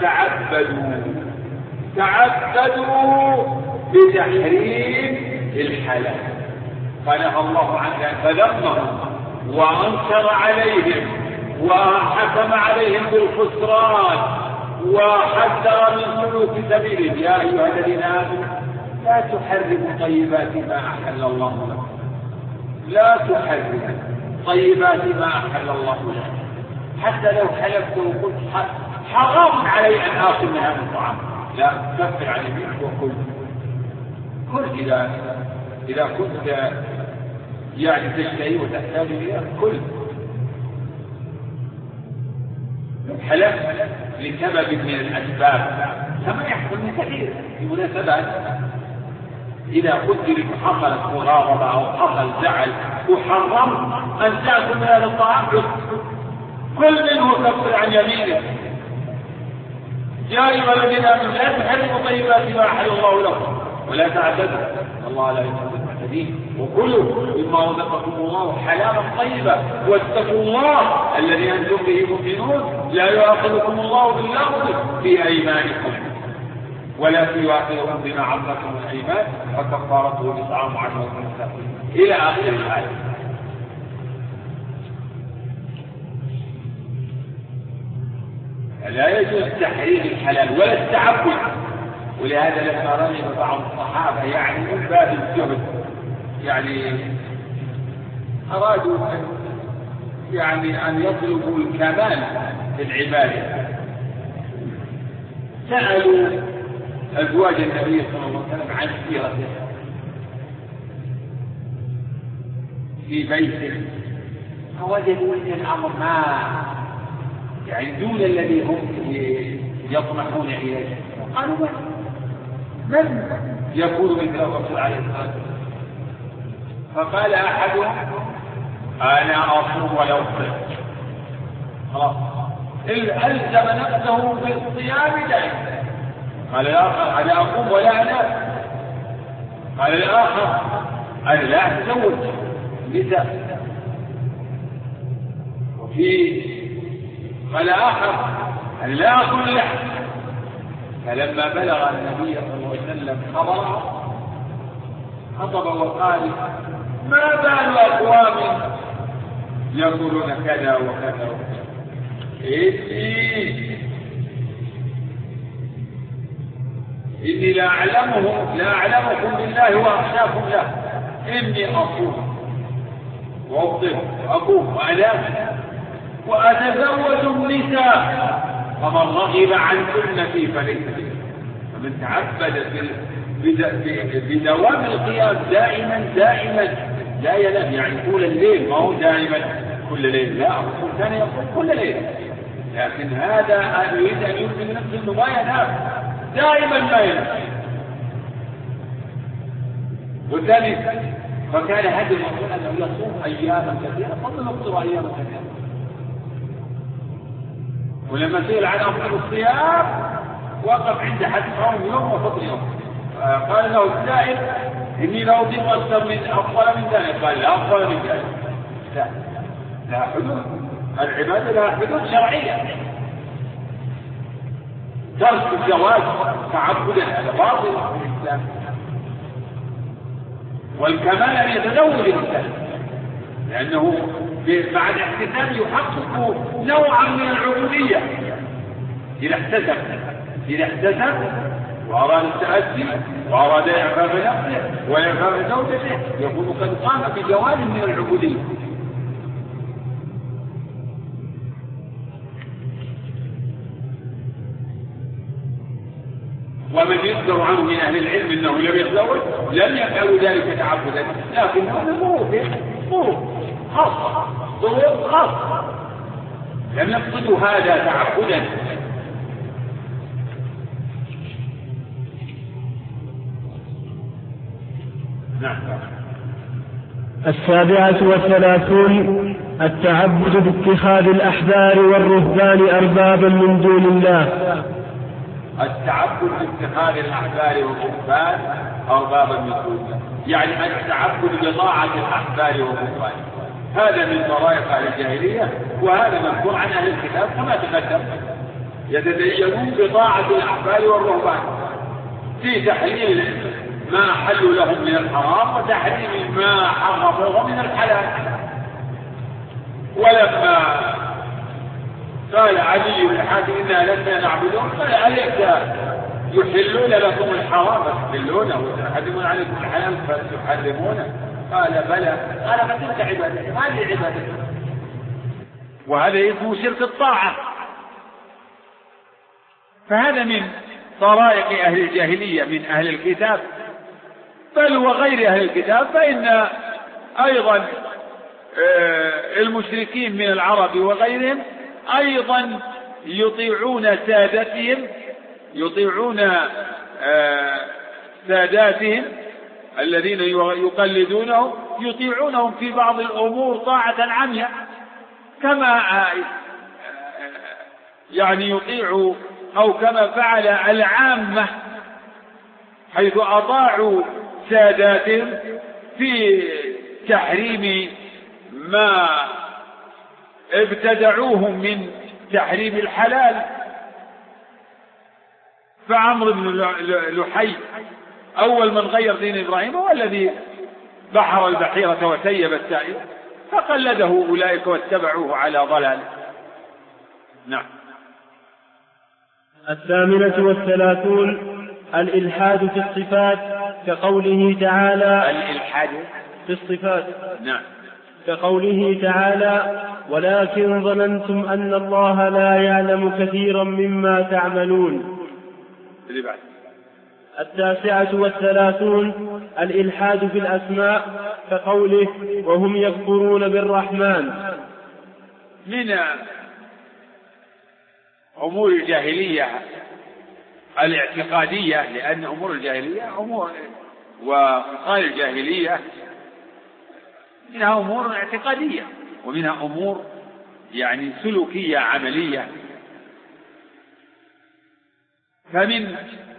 فتعبدوا بتحريم الحلال، فنهى الله عن ذلك فذمهم وأنكر عليهم وحكم عليهم بالخسران وحذر من سلوك سبيلهم. يا أيها الذين آمنوا لا تحرموا طيبات ما أحل الله لكم، لا تحرموا طيبات ما أحل الله لكم، حتى لو حلفت وقلت حرام علي أن آكل من هذا الطعام، لا، كفر عن يمينك وكل إذا كنت يعني تشتهي وتحتاج إليه كل. حلف لسبب من الأسباب كما يحصل من كثير في مناسبات، إذا قلت لك حصلت مغاضبة أو حصل زعل وحرم أن تأكل من هذا الطعام كل منه كفر عن يمينك. يا أيها الذين آمنوا لا تحرموا طيبات ما أحل الله لكم ولا تعتدوا الله لا يحب المعتدين، وكلوا مما رزقكم الله حلالا طيبا واتقوا الله الذي أنتم به مؤمنون. لا يؤاخذكم الله باللغو في أيمانكم ولكن يؤاخذكم بما عقدتم الأيمان فكفارته إطعام 10 مساكين إلى آخر الآية. لا يجوز تحريم الحلال ولا التعبد، ولهذا لما رغب بعض الصحابة يعني من باب الجهد يعني أرادوا أن يطلبوا الكمال في العبادة، سألوا أزواج النبي صلى الله عليه وسلم عن سيرته في بيته، فوجدوا أن الأمر ما يعني دون الذي هم يطمحون إليه. قالوا من يكون مثل الرسول عليه الصلاة والسلام؟ فقال أحدهم أنا أصوم ولا أفطر، خلاص ألزم نفسه بالصيام دائما. قال الآخر أنا أقوم ولا أنام. قال الآخر أنا لا أتزوج نساء. قال آخر أنا لا أكل لحم. فلما بلغ النبي صلى الله عليه وسلم خبره خطب وقال ما بال أقوام يقولون كذا وكذا إني لا أعلمكم بالله وأخشاكم له إني أصوم وأفطر وأقوم وأنام وأتزوج النساء فمن رغب عن سنتي فليس مني فمن تعبد بدوام القيام دائما لا ينام يعني طول الليل ما هو دائما كل ليل لا الرسول كان يقول كل ليل لكن هذا يريد أن يثبت نفسه أنه ما ينام دائما ما ينام والثاني فكان هذا الموضوع أنه يصوم أياما كثيرة قبل يفطر أياما كثيرة ولما سئل عن أفضل الصيام وقف عند حد صوم يوم وفطر يوم قال له السائل إني لا أضيف أكثر من أفضل من ذلك قال لا أفضل من ذلك لا حدود العبادة لها حدود شرعية ترك الزواج تعبدا هذا باطل في الإسلام والكمال أن يتزوج الإنسان لأنه بعد احتساب يحقق نوعا من العبودية إذا احتسب وأراد التأسي وأراد إعفاف نفسه وإعفاف زوجته يكون قد قام بجوال من العبودية. ومن يذكر عنه من أهل العلم أنه لم يتزوج لم يفعل ذلك تعبدا لكن هذا ظروف خاصة لم يقصدوا هذا تعبدا. نعم. 37 التعبد باتخاذ الأحبار والرهبان أربابا من دون الله. التعبد باتخاذ الأحبار والرهبان أربابا من دون الله يعني التعبد بطاعة الأحبار والرهبان هذا من طرائق أهل الجاهلية وهذا مذكور عن أهل الكتاب كما تقدم يتدينون بطاعة الأحبار والرهبان في تحليل ما حلوا لهم من الحرام وتحريم ما حرموه من الحلال. ولما قال علي بن حاتم إنا لسنا نعبدون قال أليس يحلون لكم الحرام فتحلونه ويحرمون عليكم الحلال فتحرمونه قال بلى قال فتلك عبادتي هذه عبادتي وهذا اسمه شرك الطاعة. فهذا من طرائق أهل الجاهلية من أهل الكتاب بل وغير أهل الكتاب فإن أيضا المشركين من العرب وغيرهم أيضا يطيعون ساداتهم الذين يقلدونهم يطيعونهم في بعض الأمور طاعة عمياء كما يعني يطيع أو كما فعل العامة حيث أطاعوا ساداتهم في تحريم ما ابتدعوهم من تحريم الحلال. فعمرو بن لحي أول من غير دين إبراهيم هو الذي بحر البحيرة وسيب السائل فقلده أولئك واتبعوه على ضلال. نعم. 38 الإلحاد في الصفات كقوله تعالى الإلحاد في الصفات نعم كقوله تعالى ولكن ظننتم أن الله لا يعلم كثيرا مما تعملون. 39 الإلحاد في الأسماء كقوله وهم يكفرون بالرحمن. من أمور الجاهلية الاعتقادية لأن أمور الجاهلية أمور وقال الجاهلية منها أمور اعتقادية ومنها أمور يعني سلوكية عملية. فمن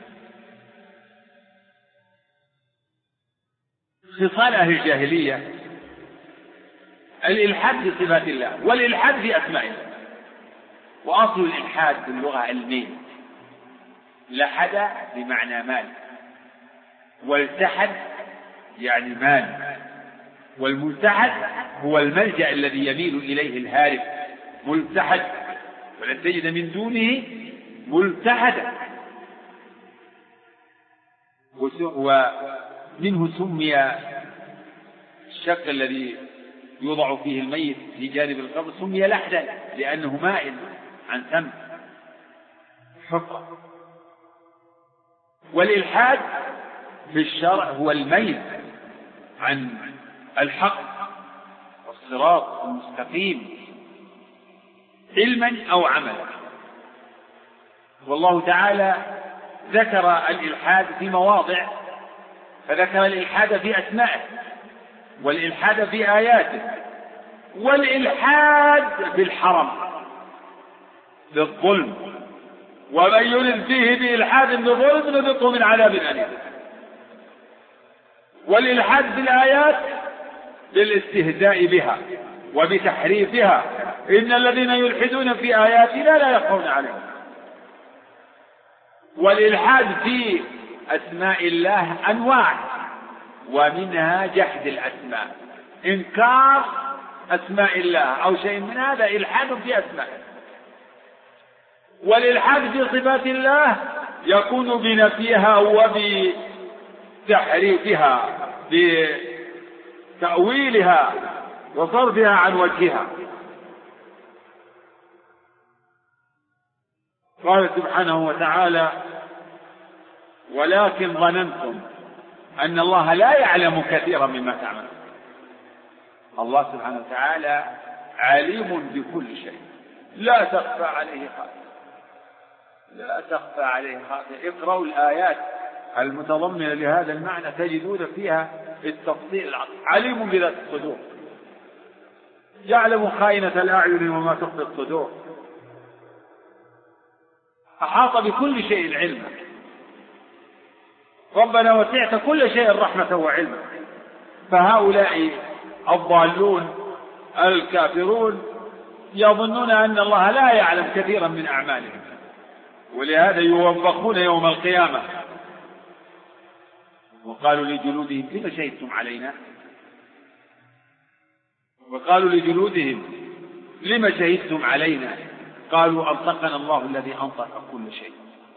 خصال أهل الجاهلية الإلحاد في صفات الله والإلحاد في أسماء الله. وأصل الإلحاد في اللغة الميل لحد بمعنى مال والتحد يعني مال. والملتحد هو الملجأ الذي يميل إليه الهارب، ملتحد، ولن تجد من دونه ملتحدا. ومنه سمي الشق الذي يوضع فيه الميت في جانب القبر سمي لحدا لأنه مائل عن ثمن حفرة. والإلحاد في الشرع هو الميل عن الحق والصراط المستقيم علما أو عملا. والله تعالى ذكر الإلحاد في مواضع، فذكر الإلحاد في أسمائه، والإلحاد في آياته، والإلحاد في الحرم بالظلم، ومن يرد فيه بإلحاد بظلم نذقه من عذاب أليم. والإلحاد في الآيات بالاستهزاء بها وبتحريفها، إن الذين يلحدون في آياتنا لا يخفون عليهم. والإلحاد في أسماء الله أنواع، ومنها جحد الأسماء، إنكار أسماء الله أو شيء من هذا إلحاد في أسماء. والإلحاد في صفات الله يكون بنفيها وبتحريفها بتأويلها وصرفها عن وجهها. قال سبحانه وتعالى: ولكن ظننتم أن الله لا يعلم كثيرا مما تعملون. الله سبحانه وتعالى عليم بكل شيء، لا تخفى عليه خافية، لا تخفى عليه خافية. اقرأوا الآيات المتضمنة لهذا المعنى تجدون فيها التفصيل العظيم. عليم بذات الصدور، يعلم خائنة الأعين وما تخفي الصدور، أحاط بكل شيء علما. ربنا وسعت كل شيء رحمة وعلما. فهؤلاء الضالون الكافرون يظنون أن الله لا يعلم كثيرا من أعمالهم، ولهذا يوبخون يوم القيامة. وقالوا لجلودهم: لما شهدتم علينا؟ وقالوا لجلودهم: لما شهدتم علينا؟ قالوا: أنطقنا الله الذي أنطق كل شيء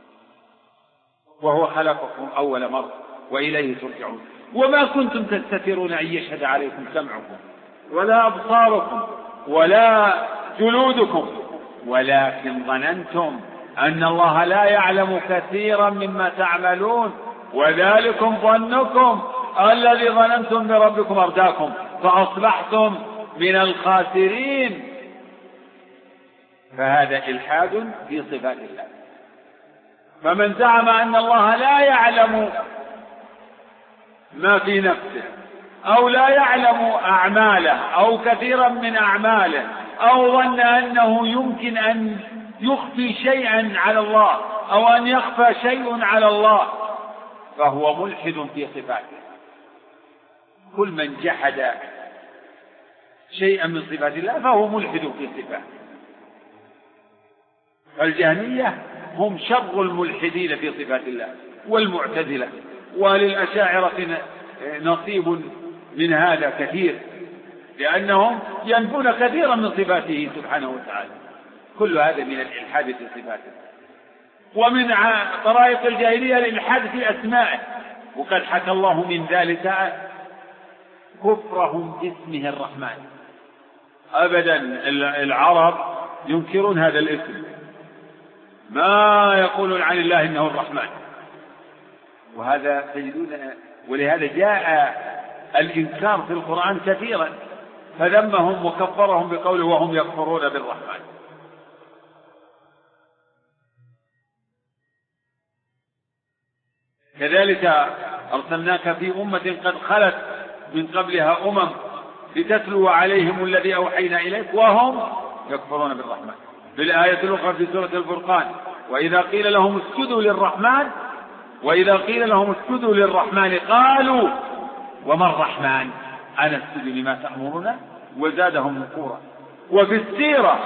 وهو خلقكم أول مرة وإليه ترجعون. وما كنتم تستترون أن يشهد عليكم سمعكم ولا أبصاركم ولا جلودكم ولكن ظننتم أن الله لا يعلم كثيرا مما تعملون وذلكم ظنكم الذي ظننتم بربكم أرداكم فأصبحتم من الخاسرين. فهذا إلحاد في صفات الله. فمن زعم أن الله لا يعلم ما في نفسه أو لا يعلم أعماله أو كثيرا من أعماله أو ظن أنه يمكن أن يخفي شيئا على الله أو أن يخفى شيء على الله فهو ملحد في صفاته. كل من جحد شيئا من صفات الله فهو ملحد في صفاته. الجهمية هم شر الملحدين في صفات الله، والمعتزلة، وللأشاعرة نصيب من هذا كثير، لأنهم ينفون كثيرا من صفاته سبحانه وتعالى. كل هذا من الإلحاد في صفاته. ومن طرائق الجاهلية الإلحاد في أسمائه، وقد حكى الله من ذلك كفرهم باسمه الرحمن. أبدا العرب ينكرون هذا الاسم، ما يقولون عن الله إنه الرحمن، وهذا تجدون. ولهذا جاء الإنكار في القرآن كثيرا، فذمهم وكفرهم بقوله وهم يكفرون بالرحمن. كذلك أرسلناك في أمة قد خلت من قبلها لتتلو عليهم الذي أوحينا إليك وهم يكفرون بالرحمن. في الآية الأخرى في سورة الفرقان: وإذا قيل لهم اسجدوا للرحمن قالوا وما الرحمن أنسجد لما تأمرنا وزادهم نفورا. وفي السيرة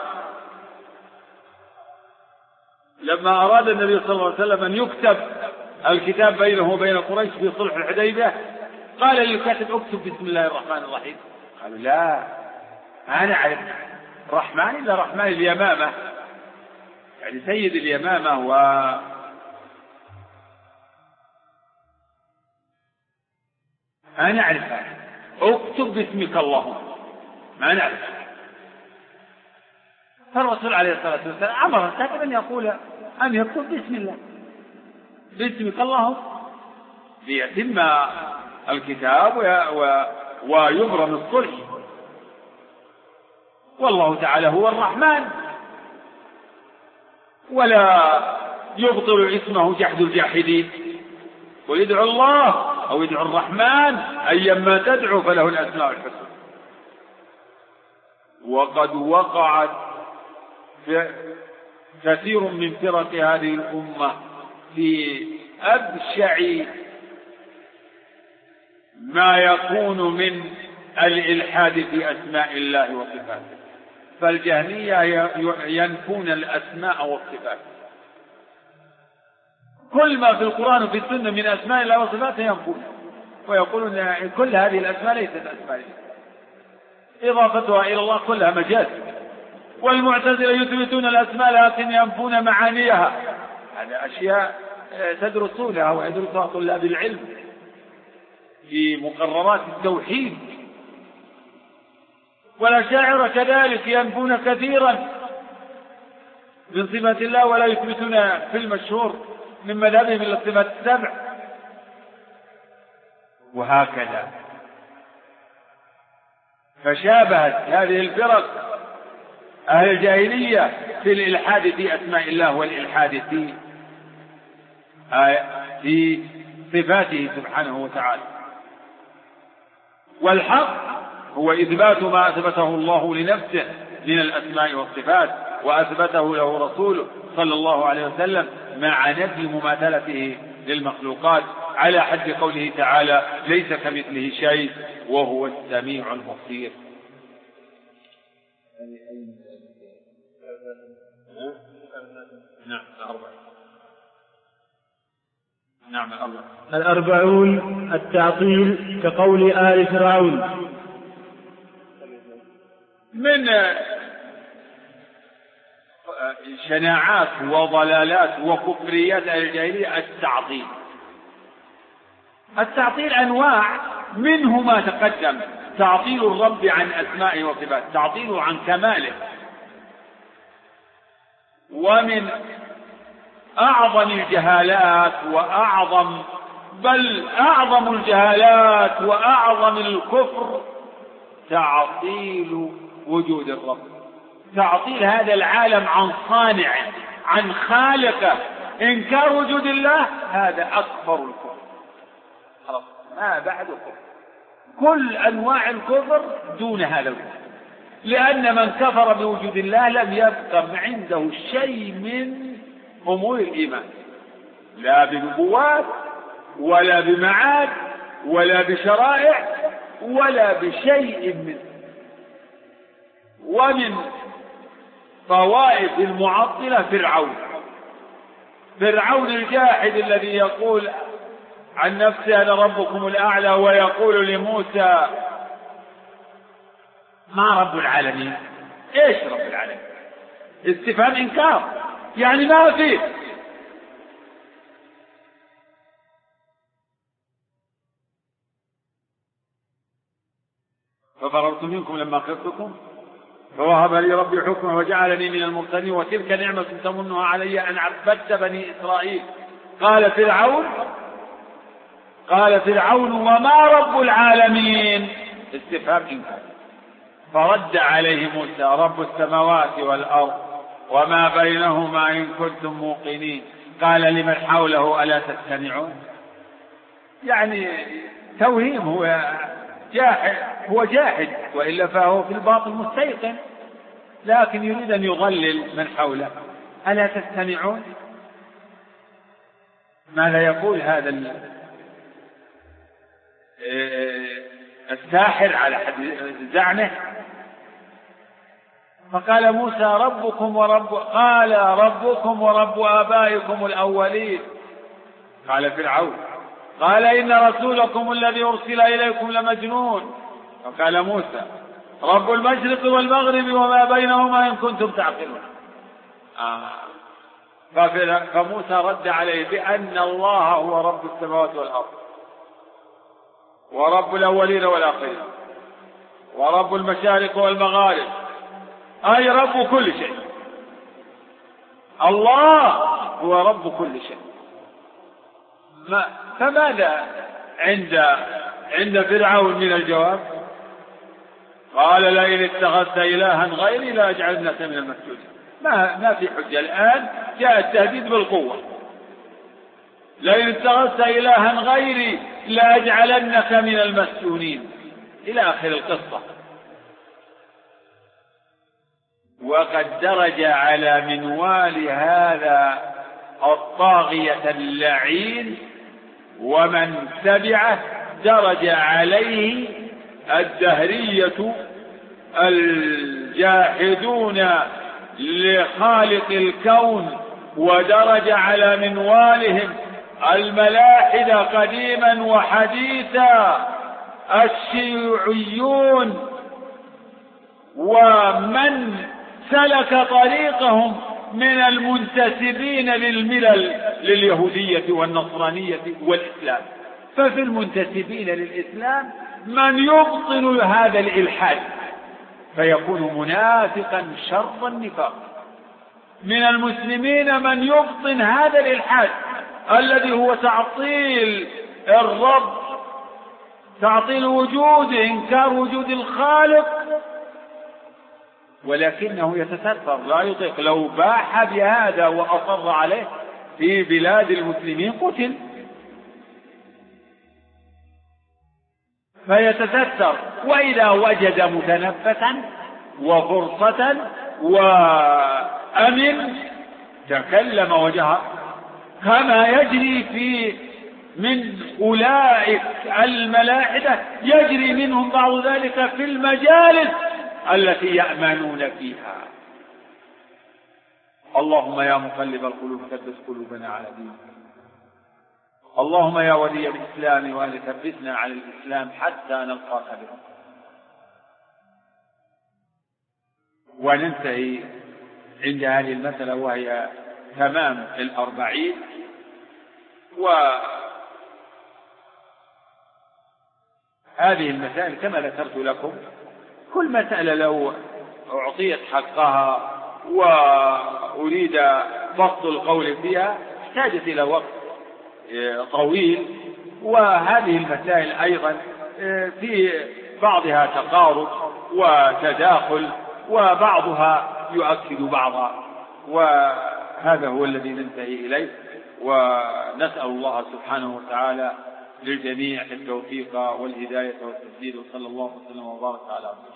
لما أراد النبي صلى الله عليه وسلم أن يكتب الكتاب بينه وبين قريش في صلح الحديبية، قال للكاتب اكتب بسم الله الرحمن الرحيم. قالوا لا، أنا أعرف الرحمن إلا رحمن اليمامة، يعني سيد اليمامة أنا أعرفها، اكتب باسمك اللهم، ما نعرف. فالرسول عليه الصلاة والسلام أمر الكاتب أن يكتب بسم الله، باسمك اللهم، ليتم الكتاب ويبرم الصلح. والله تعالى هو الرحمن، ولا يبطل اسمه جحد الجاحدين، ويدعو الله أو يدعو الرحمن أيما تدعو فله الأسماء الحسنى. وقد وقعت كثير من فرق هذه الأمة في أبشع ما يكون من الإلحاد في أسماء الله وصفاته، فالجهمية ينفون الأسماء والصفات، كل ما في القرآن وفي السنة من أسماء الله وصفاته ينفون، ويقولون أن كل هذه الأسماء ليست أسماء الله، إضافتها إلى الله كلها مجاز. والمعتزلة يثبتون الأسماء لكن ينفون معانيها. هذه أشياء تدرسونها ويدرسها طلاب العلم في مقررات التوحيد. والأشاعرة كذلك ينفون كثيرا من صفات الله ولا يثبتون في المشهور من مذهبهم إلا الصفات السبع، وهكذا. فشابهت هذه الفرق أهل الجاهلية في الإلحاد في أسماء الله والإلحاد في صفاته سبحانه وتعالى. والحق هو إثبات ما أثبته الله لنفسه من الأسماء والصفات وأثبته له رسوله صلى الله عليه وسلم مع نفي مماثلته للمخلوقات، على حد قوله تعالى ليس كمثله شيء وهو السميع البصير. نعم الأربعون التعطيل كقول آل فرعون. من شناعات وضلالات وكفريات الجاهلية التعطيل أنواع، منه ما تقدم تعطيل الرب عن أسمائه وصفاته، تعطيله عن كماله. ومن أعظم الجهالات بل أعظم الجهالات وأعظم الكفر تعطيل وجود الرب، تعطيل هذا العالم عن صانع عن خالقه. إنكار وجود الله هذا أكبر الكفر، خلاص ما بعد الكفر، كل أنواع الكفر دون هذا الكفر، لأن من كفر بوجود الله لم يبقى عنده شيء من أمور الإيمان، لا بنبوات ولا بمعاد ولا بشرائع ولا بشيء منه. ومن طوائف المعطلة فرعون الجاحد الذي يقول عن نفسه أنا ربكم الأعلى، ويقول لموسى ما رب العالمين. إيش رب العالمين؟ استفهام إنكار، يعني ما فيه. ففررت منكم لما خفتكم فوهب لي ربي حكما وجعلني من المرسلين وتلك نعمة تمنها علي أن عبدت بني إسرائيل. قال فرعون وما رب العالمين؟ استفهام إنكار. فرد عليه موسى رب السماوات والأرض وما بينهما إن كنتم موقنين. قال لمن حوله ألا تستمعون؟ يعني توهيم، هو جاحد وإلا فهو في الباطل مستيقن، لكن يريد أن يضلل من حوله. ألا تستمعون؟ ماذا يقول هذا الساحر على حد زعمه؟ فقال موسى ربكم ورب آبائكم الأولين. قال فرعون قال إن رسولكم الذي أرسل إليكم لمجنون. وقال موسى رب المشرق والمغرب وما بينهما إن كنتم تعقلون. فموسى رد عليه بأن الله هو رب السماوات والأرض ورب الأولين والآخرين ورب المشارق والمغارب، أي رب كل شيء. الله هو رب كل شيء. فماذا عند فرعون من الجواب؟ قال لئن اتخذت إلها غيري لأجعلنك من المسجونين. ما في حجة الآن، جاء التهديد بالقوة. لئن اتخذت إلها غيري لأجعلنك من المسجونين إلى آخر القصة. وقد درج على منوال هذا الطاغية اللعين ومن تبعه، درج عليه الدهرية الجاحدون لخالق الكون، ودرج على منوالهم الملاحدة قديما وحديثا، الشيوعيون، ومن سلك طريقهم من المنتسبين للملل لليهودية والنصرانية والإسلام. ففي المنتسبين للإسلام من يبطل هذا الإلحاد فيكون منافقا شر النفاق. من المسلمين من يبطن هذا الإلحاد الذي هو تعطيل الرب، تعطيل وجود، إنكار وجود الخالق، ولكنه يتستر لا يطيق. لو باح بهذا وأصر عليه في بلاد المسلمين قتل. فيتستر، وإذا وجد متنفسا وفرصة وأمن تكلم وجهه، كما يجري من أولئك الملاحدة، يجري منهم بعض ذلك في المجالس التي يأمنون فيها. اللهم يا مقلب القلوب ثبت قلوبنا على دينك. اللهم يا ولي الإسلام وأهل ثبتنا على الإسلام حتى نلقاك بهم. وننتهي عند هذه المسألة وهي تمام 40. وهذه المسائل كما ذكرت لكم، كل مسألة لو أعطيت حقها وأريد بسط القول فيها احتاجت إلى وقت طويل. وهذه المسائل أيضا في بعضها تقارب وتداخل، وبعضها يؤكد بعضا، وهذا هو الذي ننتهي إليه. ونسأل الله سبحانه وتعالى للجميع التوفيق والهداية والتسديد، وصلى الله وسلم وبارك على عبده.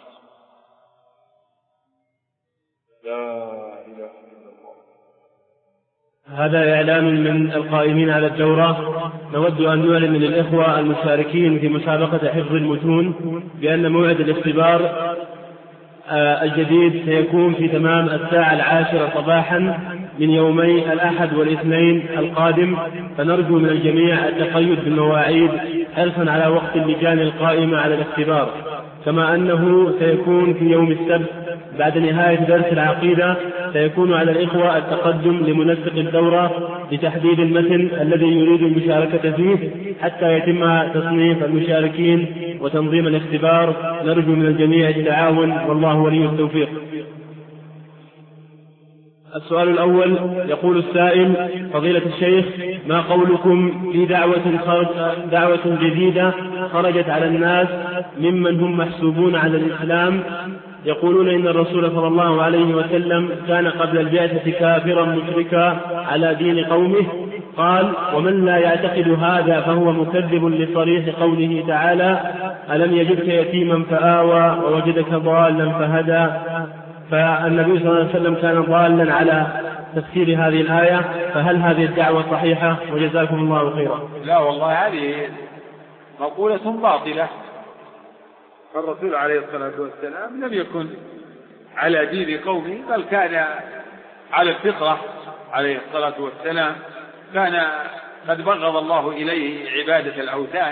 لا إله إلا الله. هذا إعلان من القائمين على الدورة. نود أن نعلن للإخوة المشاركين في مسابقة حفظ المتون بأن موعد الاختبار الجديد سيكون في تمام 10:10 صباحا من يومي الأحد والاثنين القادم، فنرجو من الجميع التقيد بالمواعيد حرصا على وقت اللجان القائمة على الاختبار، كما أنه سيكون في يوم السبت بعد نهاية درس العقيدة سيكون على الإخوة التقدم لمنسق الدورة لتحديد المتن الذي يريد المشاركة فيه حتى يتم تصنيف المشاركين وتنظيم الاختبار. نرجو من الجميع التعاون، والله ولي التوفيق. السؤال الأول يقول السائل: فضيلة الشيخ، ما قولكم في دعوة جديدة خرجت على الناس ممن هم محسوبون على الإسلام، يقولون إن الرسول صلى الله عليه وسلم كان قبل البعثة كافرا مشركا على دين قومه؟ قال: ومن لا يعتقد هذا فهو مكذب لصريح قوله تعالى: ألم يجدك يتيما فآوى ووجدك ضالا فهدى. فالنبي صلى الله عليه وسلم كان ضالا على تفسير هذه الآية، فهل هذه الدعوة صحيحة؟ وجزاكم الله خيرا. لا والله، هذه مقولة باطلة. فالرسول عليه الصلاة والسلام لم يكن على دين قومه، بل كان على الفطرة عليه الصلاة والسلام. كان قد بغض الله إليه عبادة الأوثان،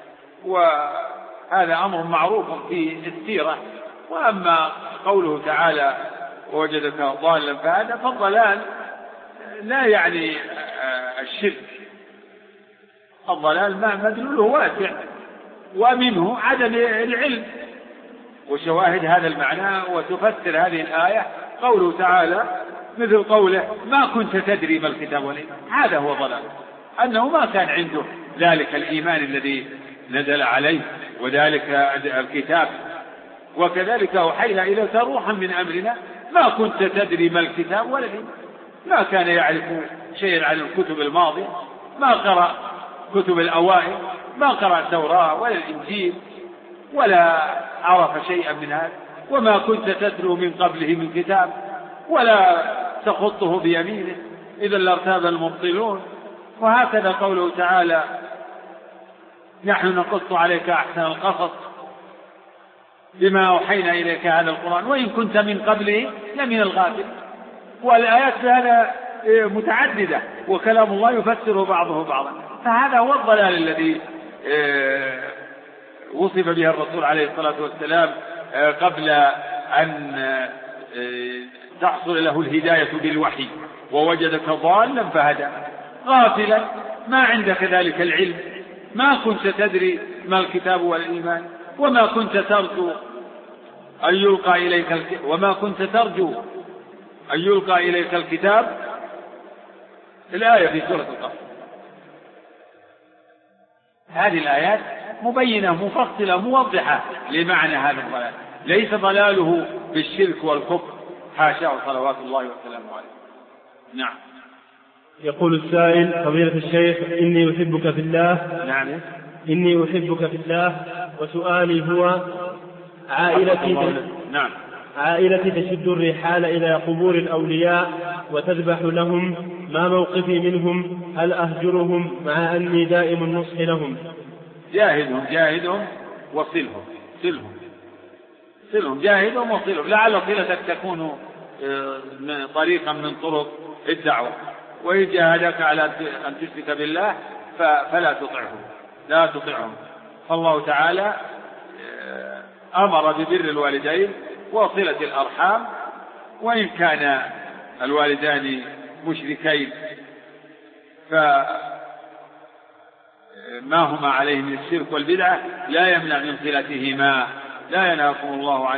وهذا أمر معروف في السيرة. وأما قوله تعالى ووجدك ضالا فهدى، فالضلال لا يعني الشرك، الضلال ما مدلوله واسع، ومنه عدم العلم. وشواهد هذا المعنى وتفسر هذه الآية قوله تعالى مثل قوله ما كنت تدري ما الكتاب والإيمان، هذا هو ضلال، أنه ما كان عنده ذلك الإيمان الذي نزل عليه وذلك الكتاب. وكذلك أوحينا إليك روحا من أمرنا ما كنت تدري ما الكتاب ولا الإيمان، ما كان يعرف شيئا عن الكتب الماضية، ما قرأ كتب الأوائل، ما قرأ التوراة ولا الإنجيل ولا عرف شيئا من هذا. وما كنت تتلو من قبله من كتاب ولا تخطه بيمينه إذا لارتاب المبطلون. وهكذا قوله تعالى نحن نقص عليك أحسن القصص بما أوحينا إليك هذا القرآن وإن كنت من قبله لمن الغافلين. والآيات هذا متعددة وكلام الله يفسر بعضه بعضا. فهذا هو الضلال الذي وصف به الرسول عليه الصلاة والسلام قبل أن تحصل له الهداية بالوحي، ووجدك ضالا فهدى، غافلا ما عندك ذلك العلم، ما كنت تدري ما الكتاب والإيمان، وما كنت ترجو أن يلقى إليك الكتاب. الآية في سورة القصص. هذه الآيات مبينة مفصلة موضحة لمعنى هذا الضلال، ليس ضلاله بالشرك والكفر، حاشاه صلوات الله وسلامه عليه. نعم. يقول السائل فضيلة الشيخ إني أحبك في الله. نعم. إني أحبك في الله، وسؤالي هو عائلتي تشد الرحال إلى قبور الأولياء وتذبح لهم، ما موقفي منهم؟ هل أهجرهم مع أني دائم النصح لهم؟ جاهدهم وصلهم، جاهدهم وصلهم، لعل صلتك تكون طريقا من طرق الدعوة. وإن جاهدك على أن تشرك بالله فلا تطعهم. فالله تعالى أمر ببر الوالدين وصلة الأرحام، وإن كان الوالدان مشركين فما هما عليه من الشرك والبدعة لا يمنع من صلتهما. لا ينهاكم الله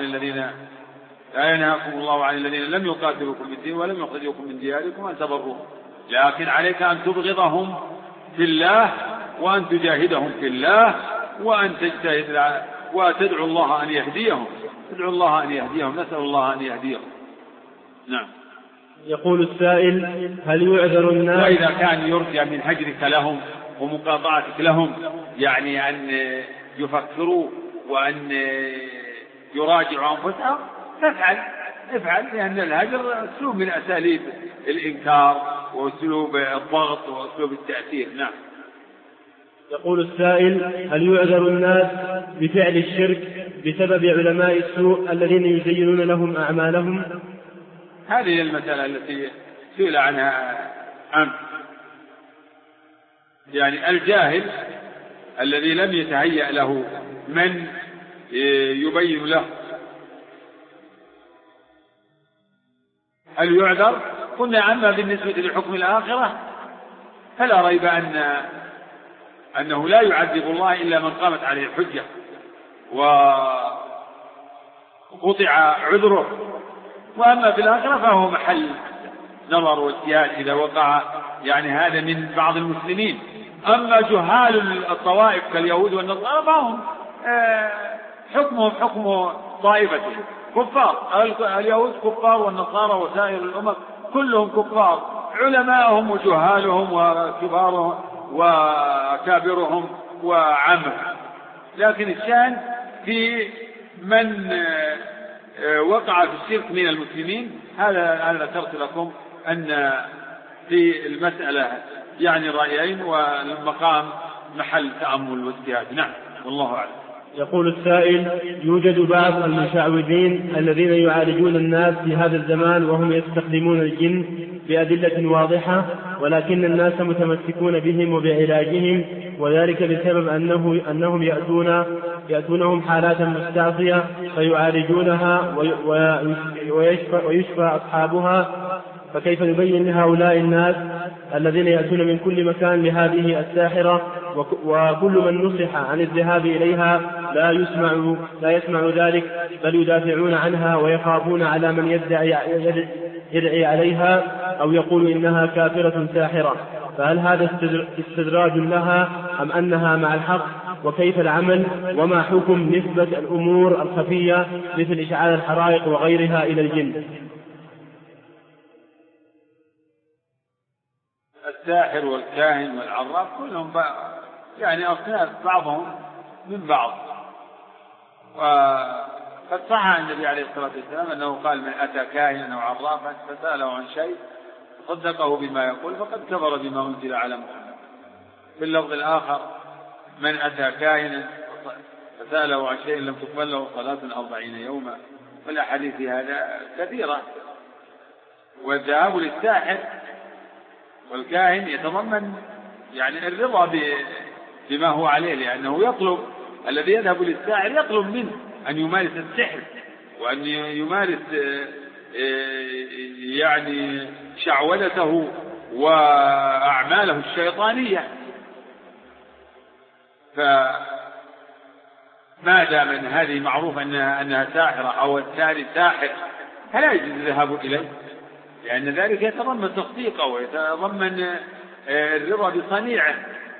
عن الذين لم يقاتلوكم في الدين ولم يخرجوكم من دياركم أن تبروهم، لكن عليك أن تبغضهم في الله وأن تجاهدهم في الله وأن تجتهد وتدعو الله أن يهديهم. نسأل الله أن يهديهم. نعم. يقول السائل هل يعذر الناس؟ وإذا كان يرجى من هجرك لهم ومقاطعتك لهم يعني أن يفكروا وأن يراجعوا أنفسهم افعل، لأن الهجر أسلوب من أساليب الإنكار وأسلوب الضغط وأسلوب التأثير. نعم. يقول السائل هل يعذر الناس بفعل الشرك بسبب علماء السوء الذين يزينون لهم أعمالهم؟ هذه المسألة التي سئل عنها أمس، يعني الجاهل الذي لم يتهيأ له من يبين له هل يعذر؟ قلنا أما بالنسبة لحكم الآخرة فلا ريب أنه لا يعذب الله إلا من قامت عليه الحجة وقطع عذره. وأما في الآخرة فهو محل نظر واجتهاد إذا وقع يعني هذا من بعض المسلمين. أما جهال الطوائف كاليهود والنصارى فهم حكمهم حكم طائفته كفار. اليهود كفار والنصارى وسائر الأمم كلهم كفار، علماءهم وجهالهم وكبارهم وكابرهم وعامهم. لكن الشأن في من وقع في الشرك من المسلمين. هذا أنا ذكرت لكم أن في المسألة يعني رأيين والمقام محل تأمل واجتهاد. نعم والله أعلم. يقول السائل: يوجد بعض المشعوذين الذين يعالجون الناس في هذا الزمان وهم يستخدمون الجن بأدلة واضحة، ولكن الناس متمسكون بهم وبعلاجهم، وذلك بسبب أنهم يأتونهم حالات مستعصية فيعالجونها ويشفى أصحابها. فكيف نبين لهؤلاء الناس الذين يأتون من كل مكان لهذه الساحرة وكل من نصح عن الذهاب إليها لا يسمع ذلك، بل يدافعون عنها ويخافون على من يدعي عليها أو يقول إنها كافرة ساحرة؟ فهل هذا استدراج لها أم أنها مع الحق؟ وكيف العمل؟ وما حكم نسبة الأمور الخفية مثل إشعال الحرائق وغيرها إلى الجن؟ الساحر والكاهن والعراف كلهم يعني أصناف بعضهم من بعض. وقد صح عن النبي عليه الصلاة والسلام أنه قال: من أتى كاهنا أو عرافا فسأله عن شيء صدقه بما يقول فقد كفر بما أنزل على محمد. في اللفظ الآخر: من أتى كاهنا فسأله عن شيء لم تقبل له صلاة 40 يوما. والأحاديث هذا كثيرة. والذهاب للساحر والكاهن يتضمن يعني الرضا بما هو عليه، لأنه يطلب، الذي يذهب للساحر يطلب منه أن يمارس السحر وأن يمارس يعني شعوذته وأعماله الشيطانية. فما دام أن هذه معروف أنها ساحرة أو الثاني ساحر فلا يجوز الذهاب إليه، لأن ذلك يتضمن تصديقه ويتضمن الرضا بصنيعه.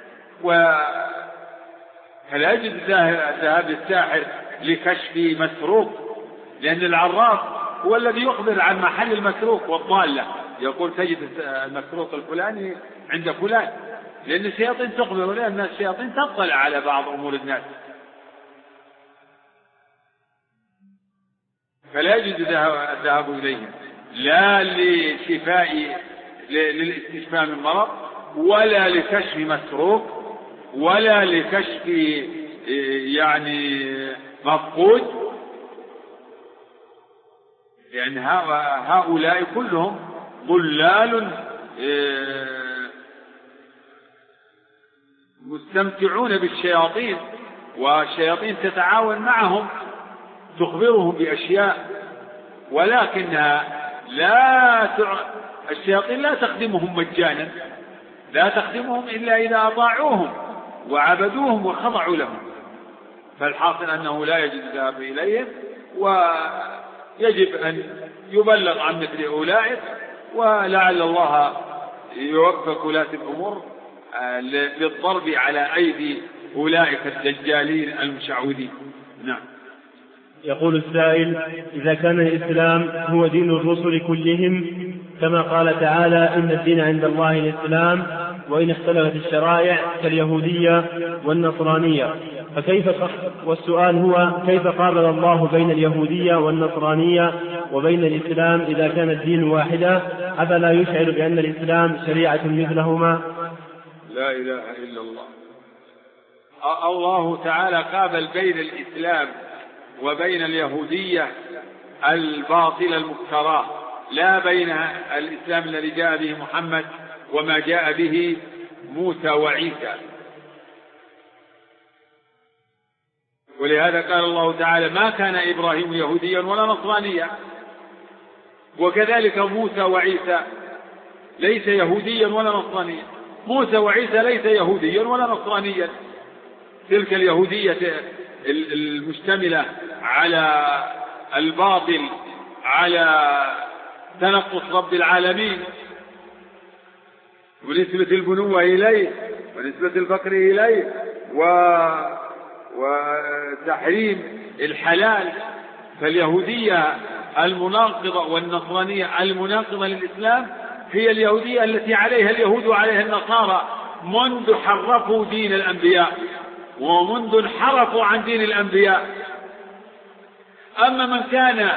فلا يجوز الذهاب للساحر لكشف مسروق، لأن العراف هو الذي يخبر عن محل المسروق والضالة، يقول تجد المسروق الفلاني عند فلان، لأن الشياطين تخبر، ولأن الشياطين تطلع على بعض أمور الناس. فلا يجوز الذهاب إليهم لا للاستشفاء من مرض ولا لكشف مسروق ولا لكشف يعني مفقود، لأن هؤلاء كلهم ضلال مستمتعون بالشياطين، والشياطين تتعاون معهم تخبرهم بأشياء، ولكنها الشياطين لا تخدمهم مجانا، لا تخدمهم إلا إذا أطاعوهم وعبدوهم وخضعوا لهم. فالحاصل أنه لا يجوز الذهاب إليهم، ويجب أن يبلغ عن مثل أولئك، ولعل الله يوفق ولاة الأمور للضرب على أيدي أولئك الدجالين المشعوذين. نعم. يقول السائل: إذا كان الإسلام هو دين الرسل كلهم كما قال تعالى: إن الدين عند الله الإسلام، وإن اختلفت الشرائع كاليهودية والنصرانية، والسؤال هو: كيف قابل الله بين اليهودية والنصرانية وبين الإسلام إذا كان الدين واحدا؟ أفلا يشعر بأن الإسلام شريعة مثلهما؟ لا إله إلا الله. الله تعالى قابل بين الإسلام وبين اليهودية الباطل المفترى، لا بين الإسلام الذي جاء به محمد وما جاء به موسى وعيسى. ولهذا قال الله تعالى: ما كان إبراهيم يهوديا ولا نصرانيا، وكذلك موسى وعيسى ليس يهوديا ولا نصرانيا. موسى وعيسى ليس يهوديا ولا نصرانيا. تلك اليهودية المشتملة على الباطل، على تنقص رب العالمين ونسبة البنوة إليه ونسبة الفقر إليه وتحريم الحلال. فاليهودية المناقضة والنصرانية المناقضة للإسلام هي اليهودية التي عليها اليهود وعليها النصارى منذ حرفوا دين الأنبياء ومنذ انحرفوا عن دين الأنبياء. أما من كان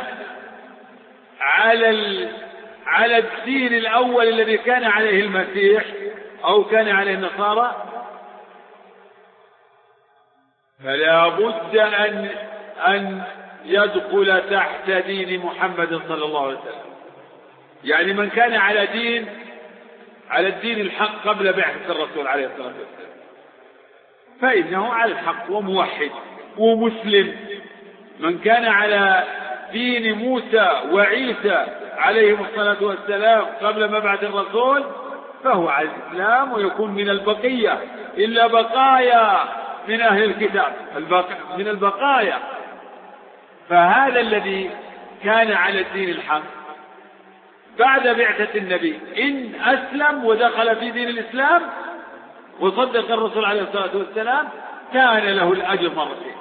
على الدين الأول الذي كان عليه المسيح أو كان عليه النصارى فلا بد أن يدخل تحت دين محمد صلى الله عليه وسلم. يعني من كان على الدين الحق قبل بعثة الرسول عليه الصلاة والسلام فإنه على الحق وموحد ومسلم. من كان على دين موسى وعيسى عليهم الصلاة والسلام قبل مبعث الرسول فهو على الإسلام ويكون من البقية، إلا بقايا من أهل الكتاب من البقايا. فهذا الذي كان على الدين الحق بعد بعثة النبي إن أسلم ودخل في دين الإسلام وصدق الرسول عليه الصلاة والسلام كان له الأجر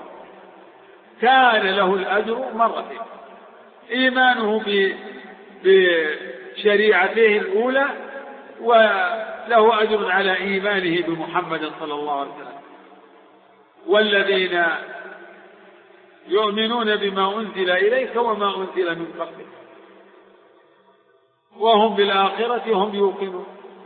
مرتين. إيمانه بشريعته الأولى وله أجر على إيمانه بمحمد صلى الله عليه وسلم. والذين يؤمنون بما أنزل إليك وما أنزل من قبلك وهم بالآخرة هم يوقنون.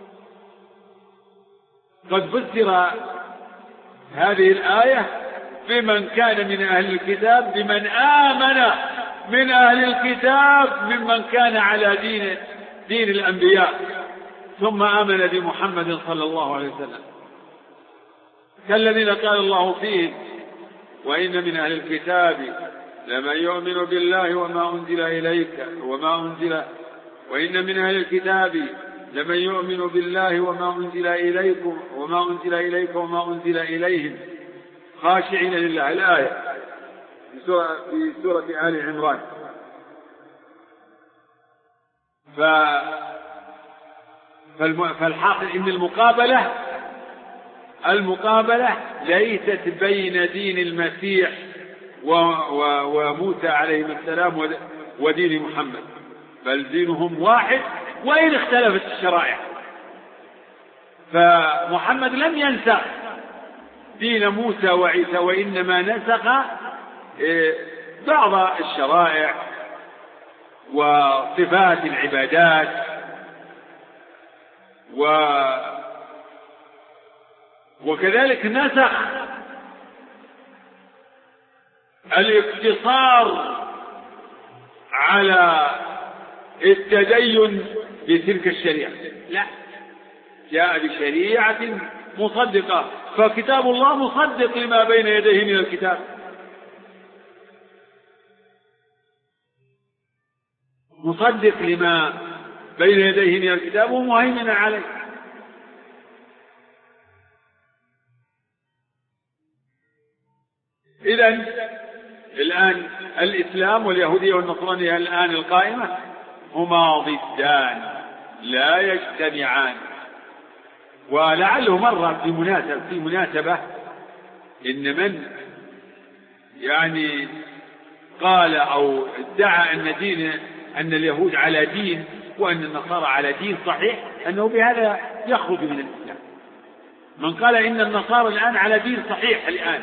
قد فسر هذه الآية بمن كان من أهل الكتاب، بمن آمن من أهل الكتاب ممن كان على دين الأنبياء ثم آمن بمحمد صلى الله عليه وسلم، كالذين قال الله فيهم وإن من أهل الكتاب لمن يؤمن بالله وما أنزل إليك وإن من أهل الكتاب لمن يؤمن بالله وما أنزل إليكم وما أنزل إليهم خاشعين لله. الآية في سورة آل عمران. فالحاصل إن المقابلة ليست بين دين المسيح وموسى عليه السلام ودين محمد، بل دينهم واحد وإن اختلفت الشرائع. فمحمد لم ينسخ دين موسى وعيسى، وإنما نسخ بعض الشرائع وصفات العبادات وكذلك نسخ الاقتصار على التدين بتلك الشريعة، لا، جاء بشريعة مصدقة. فكتاب الله مصدق لما بين يديه من الكتاب، مصدق لما بين يديه من الكتاب ومهيمن عليه. إذن الآن الإسلام واليهودية والنصرانية الآن القائمة هما ضدان لا يجتمعان. ولعله مر في مناسبة إن من يعني قال أو ادعى أن اليهود على دين وأن النصارى على دين صحيح، أنه بهذا يخرج من الإسلام. من قال إن النصارى الآن على دين صحيح الآن،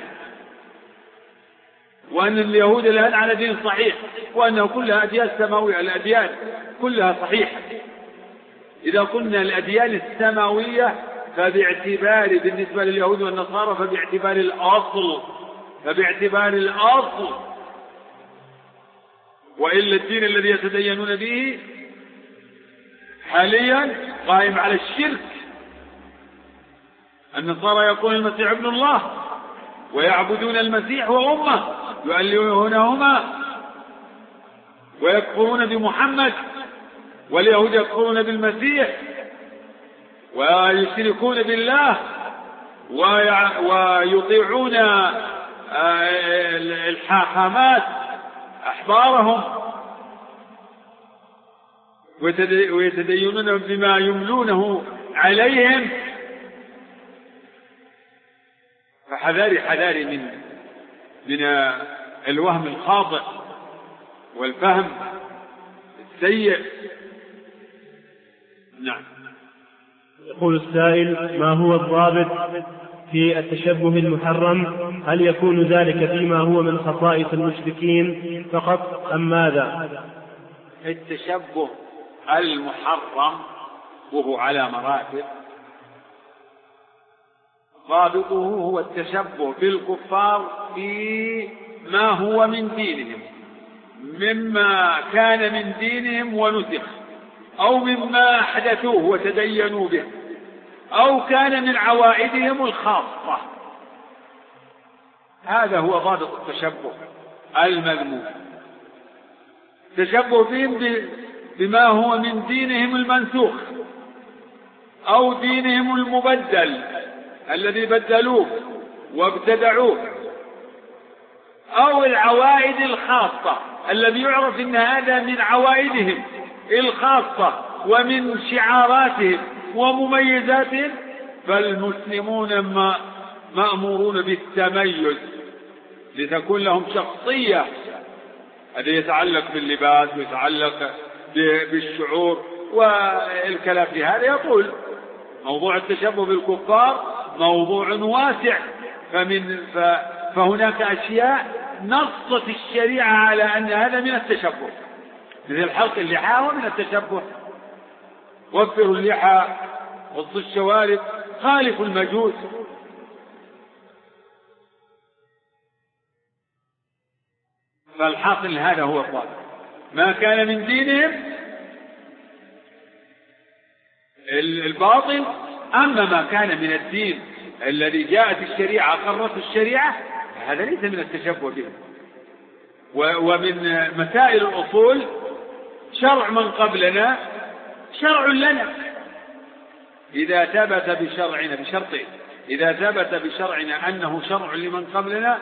وأن اليهود الآن على دين صحيح، وأنه كلها أديان سماوية، الأديان كلها صحيحة. إذا قلنا الأديان السماوية فباعتبار بالنسبة لليهود والنصارى فباعتبار الأصل، وإلا الدين الذي يتدينون به حاليا قائم على الشرك. النصارى يقول المسيح ابن الله، ويعبدون المسيح وأمه يؤلهونهما ويكفرون بمحمد، واليهود يكفرون بالمسيح ويشركون بالله ويطيعون الحاخامات أحبارهم ويتدينون بما يملونه عليهم. فحذاري من الوهم الخاطئ والفهم السيء. نعم. يقول السائل: ما هو الضابط في التشبه المحرم؟ هل يكون ذلك فيما هو من خصائص المشركين فقط أم ماذا؟ التشبه المحرم وهو على مراتب. ضابطه هو التشبه بالكفار فيما هو من دينهم، مما كان من دينهم ونسخ، أو مما أحدثوه وتدينوا به، أو كان من عوائدهم الخاصة. هذا هو ضابط التشبه المذموم. تشبه بهم بما هو من دينهم المنسوخ، أو دينهم المبدل الذي بدلوه وابتدعوه، أو العوائد الخاصة الذي يعرف أن هذا من عوائدهم الخاصة ومن شعاراتهم ومميزاتهم. فالمسلمون مأمورون بالتميز لتكون لهم شخصية. هذا يتعلق باللباس ويتعلق بالشعور والكلام في هذا. يقول موضوع التشبه بالكفار موضوع واسع، فهناك أشياء نصت الشريعة على أن هذا من التشبه، مثل حلق اللحى هو من التشبه، وفروا اللحى، غضوا الشوارب، خالفوا المجوس. فالحاصل هذا هو الضابط، ما كان من دينهم الباطل. أما ما كان من الدين الذي جاءت الشريعة قررت الشريعة هذا ليس من التشبه به. ومن مسائل الأصول شرع من قبلنا شرع لنا إذا ثبت بشرعنا بشرطين: إذا ثبت بشرعنا أنه شرع لمن قبلنا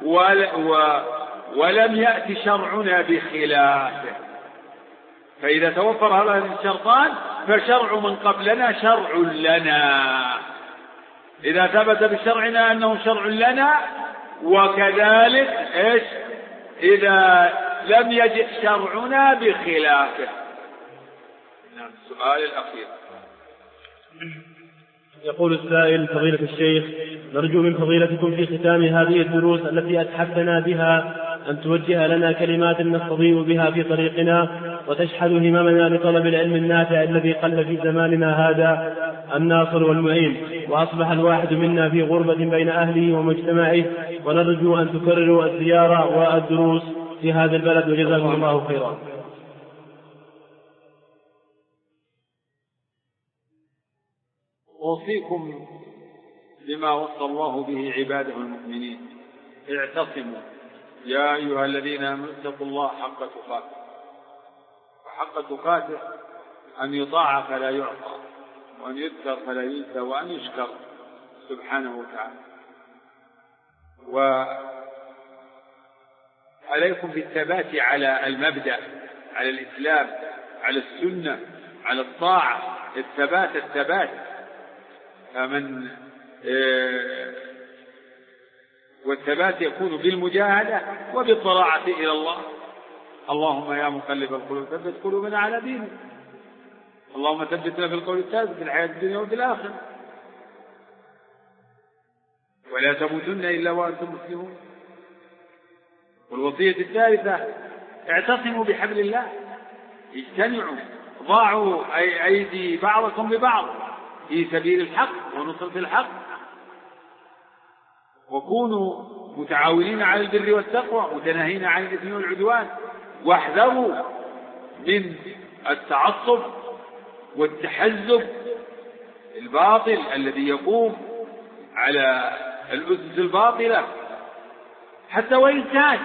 ولم يأتي شرعنا بخلافه. فإذا توفر هذان الشرطان فشرع من قبلنا شرع لنا إذا ثبت بشرعنا أنه شرع لنا، وكذلك إذا لم يجئ شرعنا بخلافه. السؤال الأخير. يقول السائل: فضيلة الشيخ، نرجو من فضيلتكم في ختام هذه الدروس التي أتحفنا بها أن توجه لنا كلمات نستضيء بها في طريقنا وتشحذ هممنا لطلب العلم النافع الذي قل في زماننا هذا الناصر والمعين، وأصبح الواحد منا في غربة بين أهله ومجتمعه، ونرجو أن تكرروا الزيارة والدروس في هذا البلد، وجزاكم الله خيرا. أوصيكم بما وصى الله به عباده المؤمنين: اعتصموا يا أيها الذين آمنوا اتقوا الله حق تقاته. وحق تقاته أن يطاع فلا يعصى، وأن يذكر فلا ينسى، وأن يشكر سبحانه وتعالى. وعليكم بالثبات على المبدأ، على الإسلام، على السنة، على الطاعة. الثبات والثبات يكون بالمجاهدة وبالضراعة إلى الله. اللهم يا مقلب القلوب ثبت قلوبنا على دينك. اللهم ثبتنا بالقول الثابت في الحياة الدنيا وفي الآخرة. ولا تموتن إلا وأنتم مسلمون. والوصية الثالثة: اعتصموا بحبل الله، اجتمعوا، ضاعوا أيدي بعضكم ببعض في سبيل الحق ونصرة الحق، وكونوا متعاونين على البر والتقوى متناهين عن الإثم والعدوان، واحذروا من التعصب والتحزب الباطل الذي يقوم على الأسس الباطلة. حتى وإن كان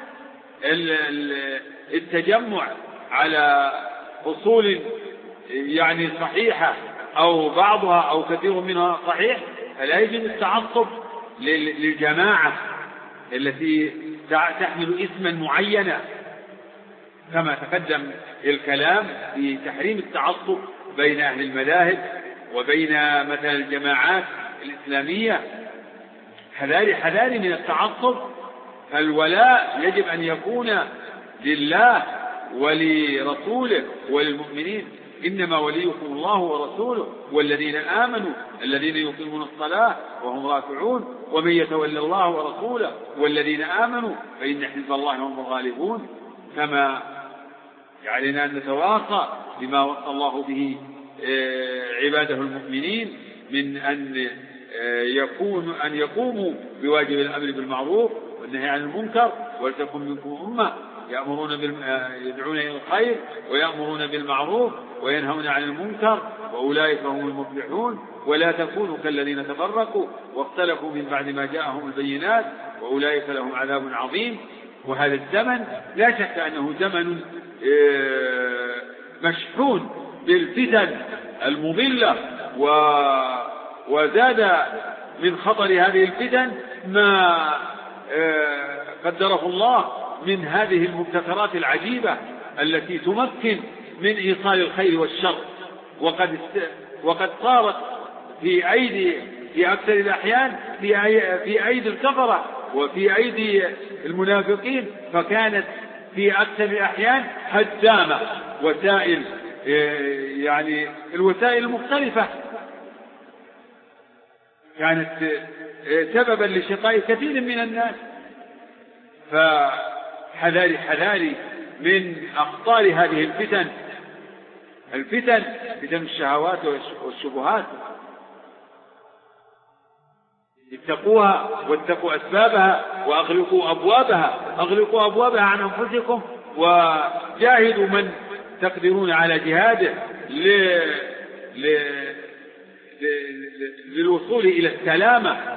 التجمع على أصول يعني صحيحة أو بعضها أو كثير منها صحيح، فلا يجب التعصب للجماعة التي تحمل اسما معينا، كما تقدم الكلام في تحريم التعصب بين أهل المذاهب وبين مثلا الجماعات الإسلامية. حذاري من التعصب. فالولاء يجب أن يكون لله ولرسوله وللمؤمنين. إنما وليكم الله ورسوله والذين آمنوا الذين يقيمون الصلاة وهم راكعون، ومن يتولى الله ورسوله والذين آمنوا فإن حزب الله هم الغالبون. كما علينا أن نتواصى بما وصى الله به عباده المؤمنين من أن يكون أن يقوموا بواجب الأمر بالمعروف والنهي عن المنكر، ولتكن منكم أمة يدعون إلى الخير ويأمرون بالمعروف وينهون عن المنكر وأولئك هم المفلحون، ولا تكونوا كالذين تفرقوا واختلفوا من بعد ما جاءهم البينات وأولئك لهم عذاب عظيم. وهذا الزمن لا شك أنه زمن مشحون بالفتن المضلة، وزاد من خطر هذه الفتن ما قدره الله من هذه المبتكرات العجيبة التي تمكن من إيصال الخير والشر، وقد صارت في أكثر الأحيان في أيدي الكفرة وفي أيدي المنافقين، فكانت في أكثر الأحيان هدامة وسائل، يعني الوسائل المختلفة كانت سببا لشقاء كثير من الناس. فحذاري من أخطار هذه الفتن الشهوات والشبهات، اتقوها واتقوا أسبابها وأغلقوا أبوابها عن أنفسكم، وجاهدوا من تقدرون على جهاده للوصول إلى السلامة،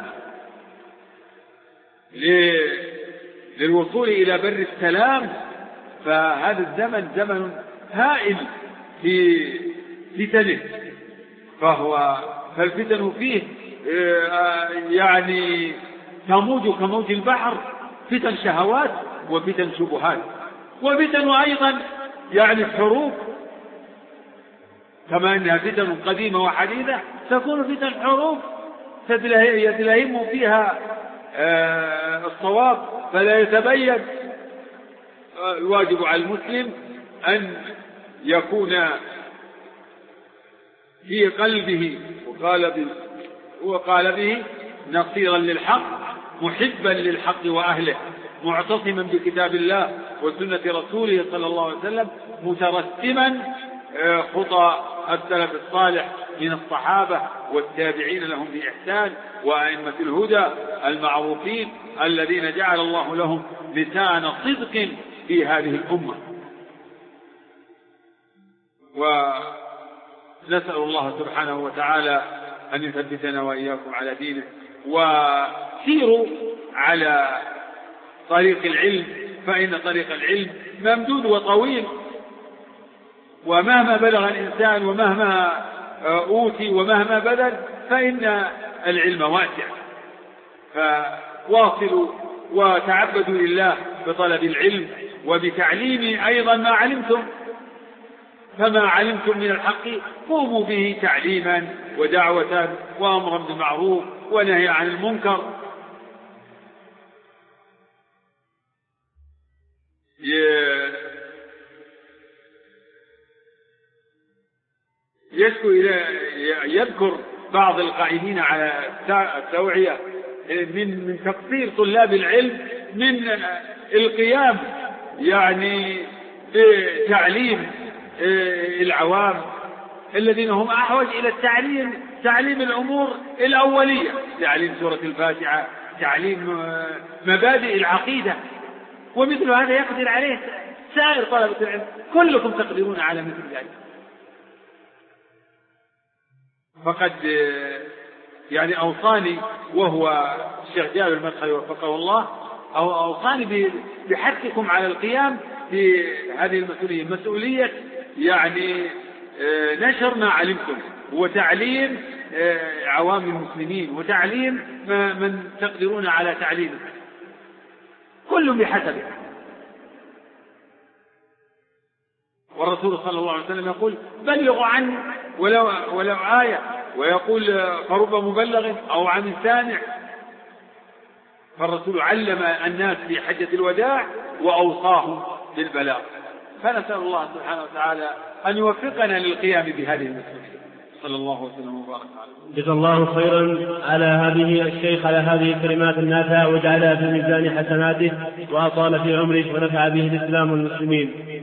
للوصول إلى بر السلام. فهذا الزمن زمن هائل في فتنه، فالفتن فيه يعني تموج كموج البحر، فتن شهوات وفتن شبهات، وفتن أيضا يعني الحروب، كما أنها فتن قديمة وحديثة تكون فتن حروب يتلهم فيها الصواب فلا يتبين. الواجب على المسلم أن يكون في قلبه وقالبه نصيرا للحق، محبا للحق وأهله، معتصما بكتاب الله وسنة رسوله صلى الله عليه وسلم، مترسما خطى السلف الصالح من الصحابة والتابعين لهم بإحسان وأئمة الهدى المعروفين الذين جعل الله لهم لسان صدق في هذه الأمة. ونسأل الله سبحانه وتعالى أن يثبتنا وإياكم على دينه. وسيروا على طريق العلم، فإن طريق العلم ممدود وطويل، ومهما بلغ الإنسان ومهما أوتي ومهما بذل فإن العلم واسع. فواصلوا وتعبدوا لله بطلب العلم وبتعليم أيضا ما علمتم، فما علمتم من الحق قوموا به تعليما ودعوة وأمرا بالمعروف ونهي عن المنكر. يذكر بعض القائمين على التوعية من تقصير طلاب العلم من القيام يعني بتعليم العوام الذين هم أحوج إلى تعليم الأمور الأولية، تعليم سورة الفاتحة، تعليم مبادئ العقيدة، ومثل هذا يقدر عليه سائر طلبة العلم، كلكم تقدرون على مثل ذلك. فقد يعني أوصاني وهو الشيخ جابر المدخلي وفقه الله، أو أوصاني بحثكم على القيام بهذه مسؤولية يعني نشر ما علمتم وتعليم عوام المسلمين وتعليم من تقدرون على تعليمه، كل بحسبه. والرسول صلى الله عليه وسلم يقول بلغوا عني ولو آية، ويقول فرب مبلغ أو عن سامع. فالرسول علم الناس في حجة الوداع وأوصاهم بالبلاغ. فنسأل الله سبحانه وتعالى أن يوفقنا للقيام بهذه المسؤولية. صلى الله وسلم وبارك عليه. جزا الله خيرا على هذه الشيخ على هذه الكلمات النافعة، وجعلها في ميزان حسناته وأطال في عمره ونفع به الإسلام والمسلمين.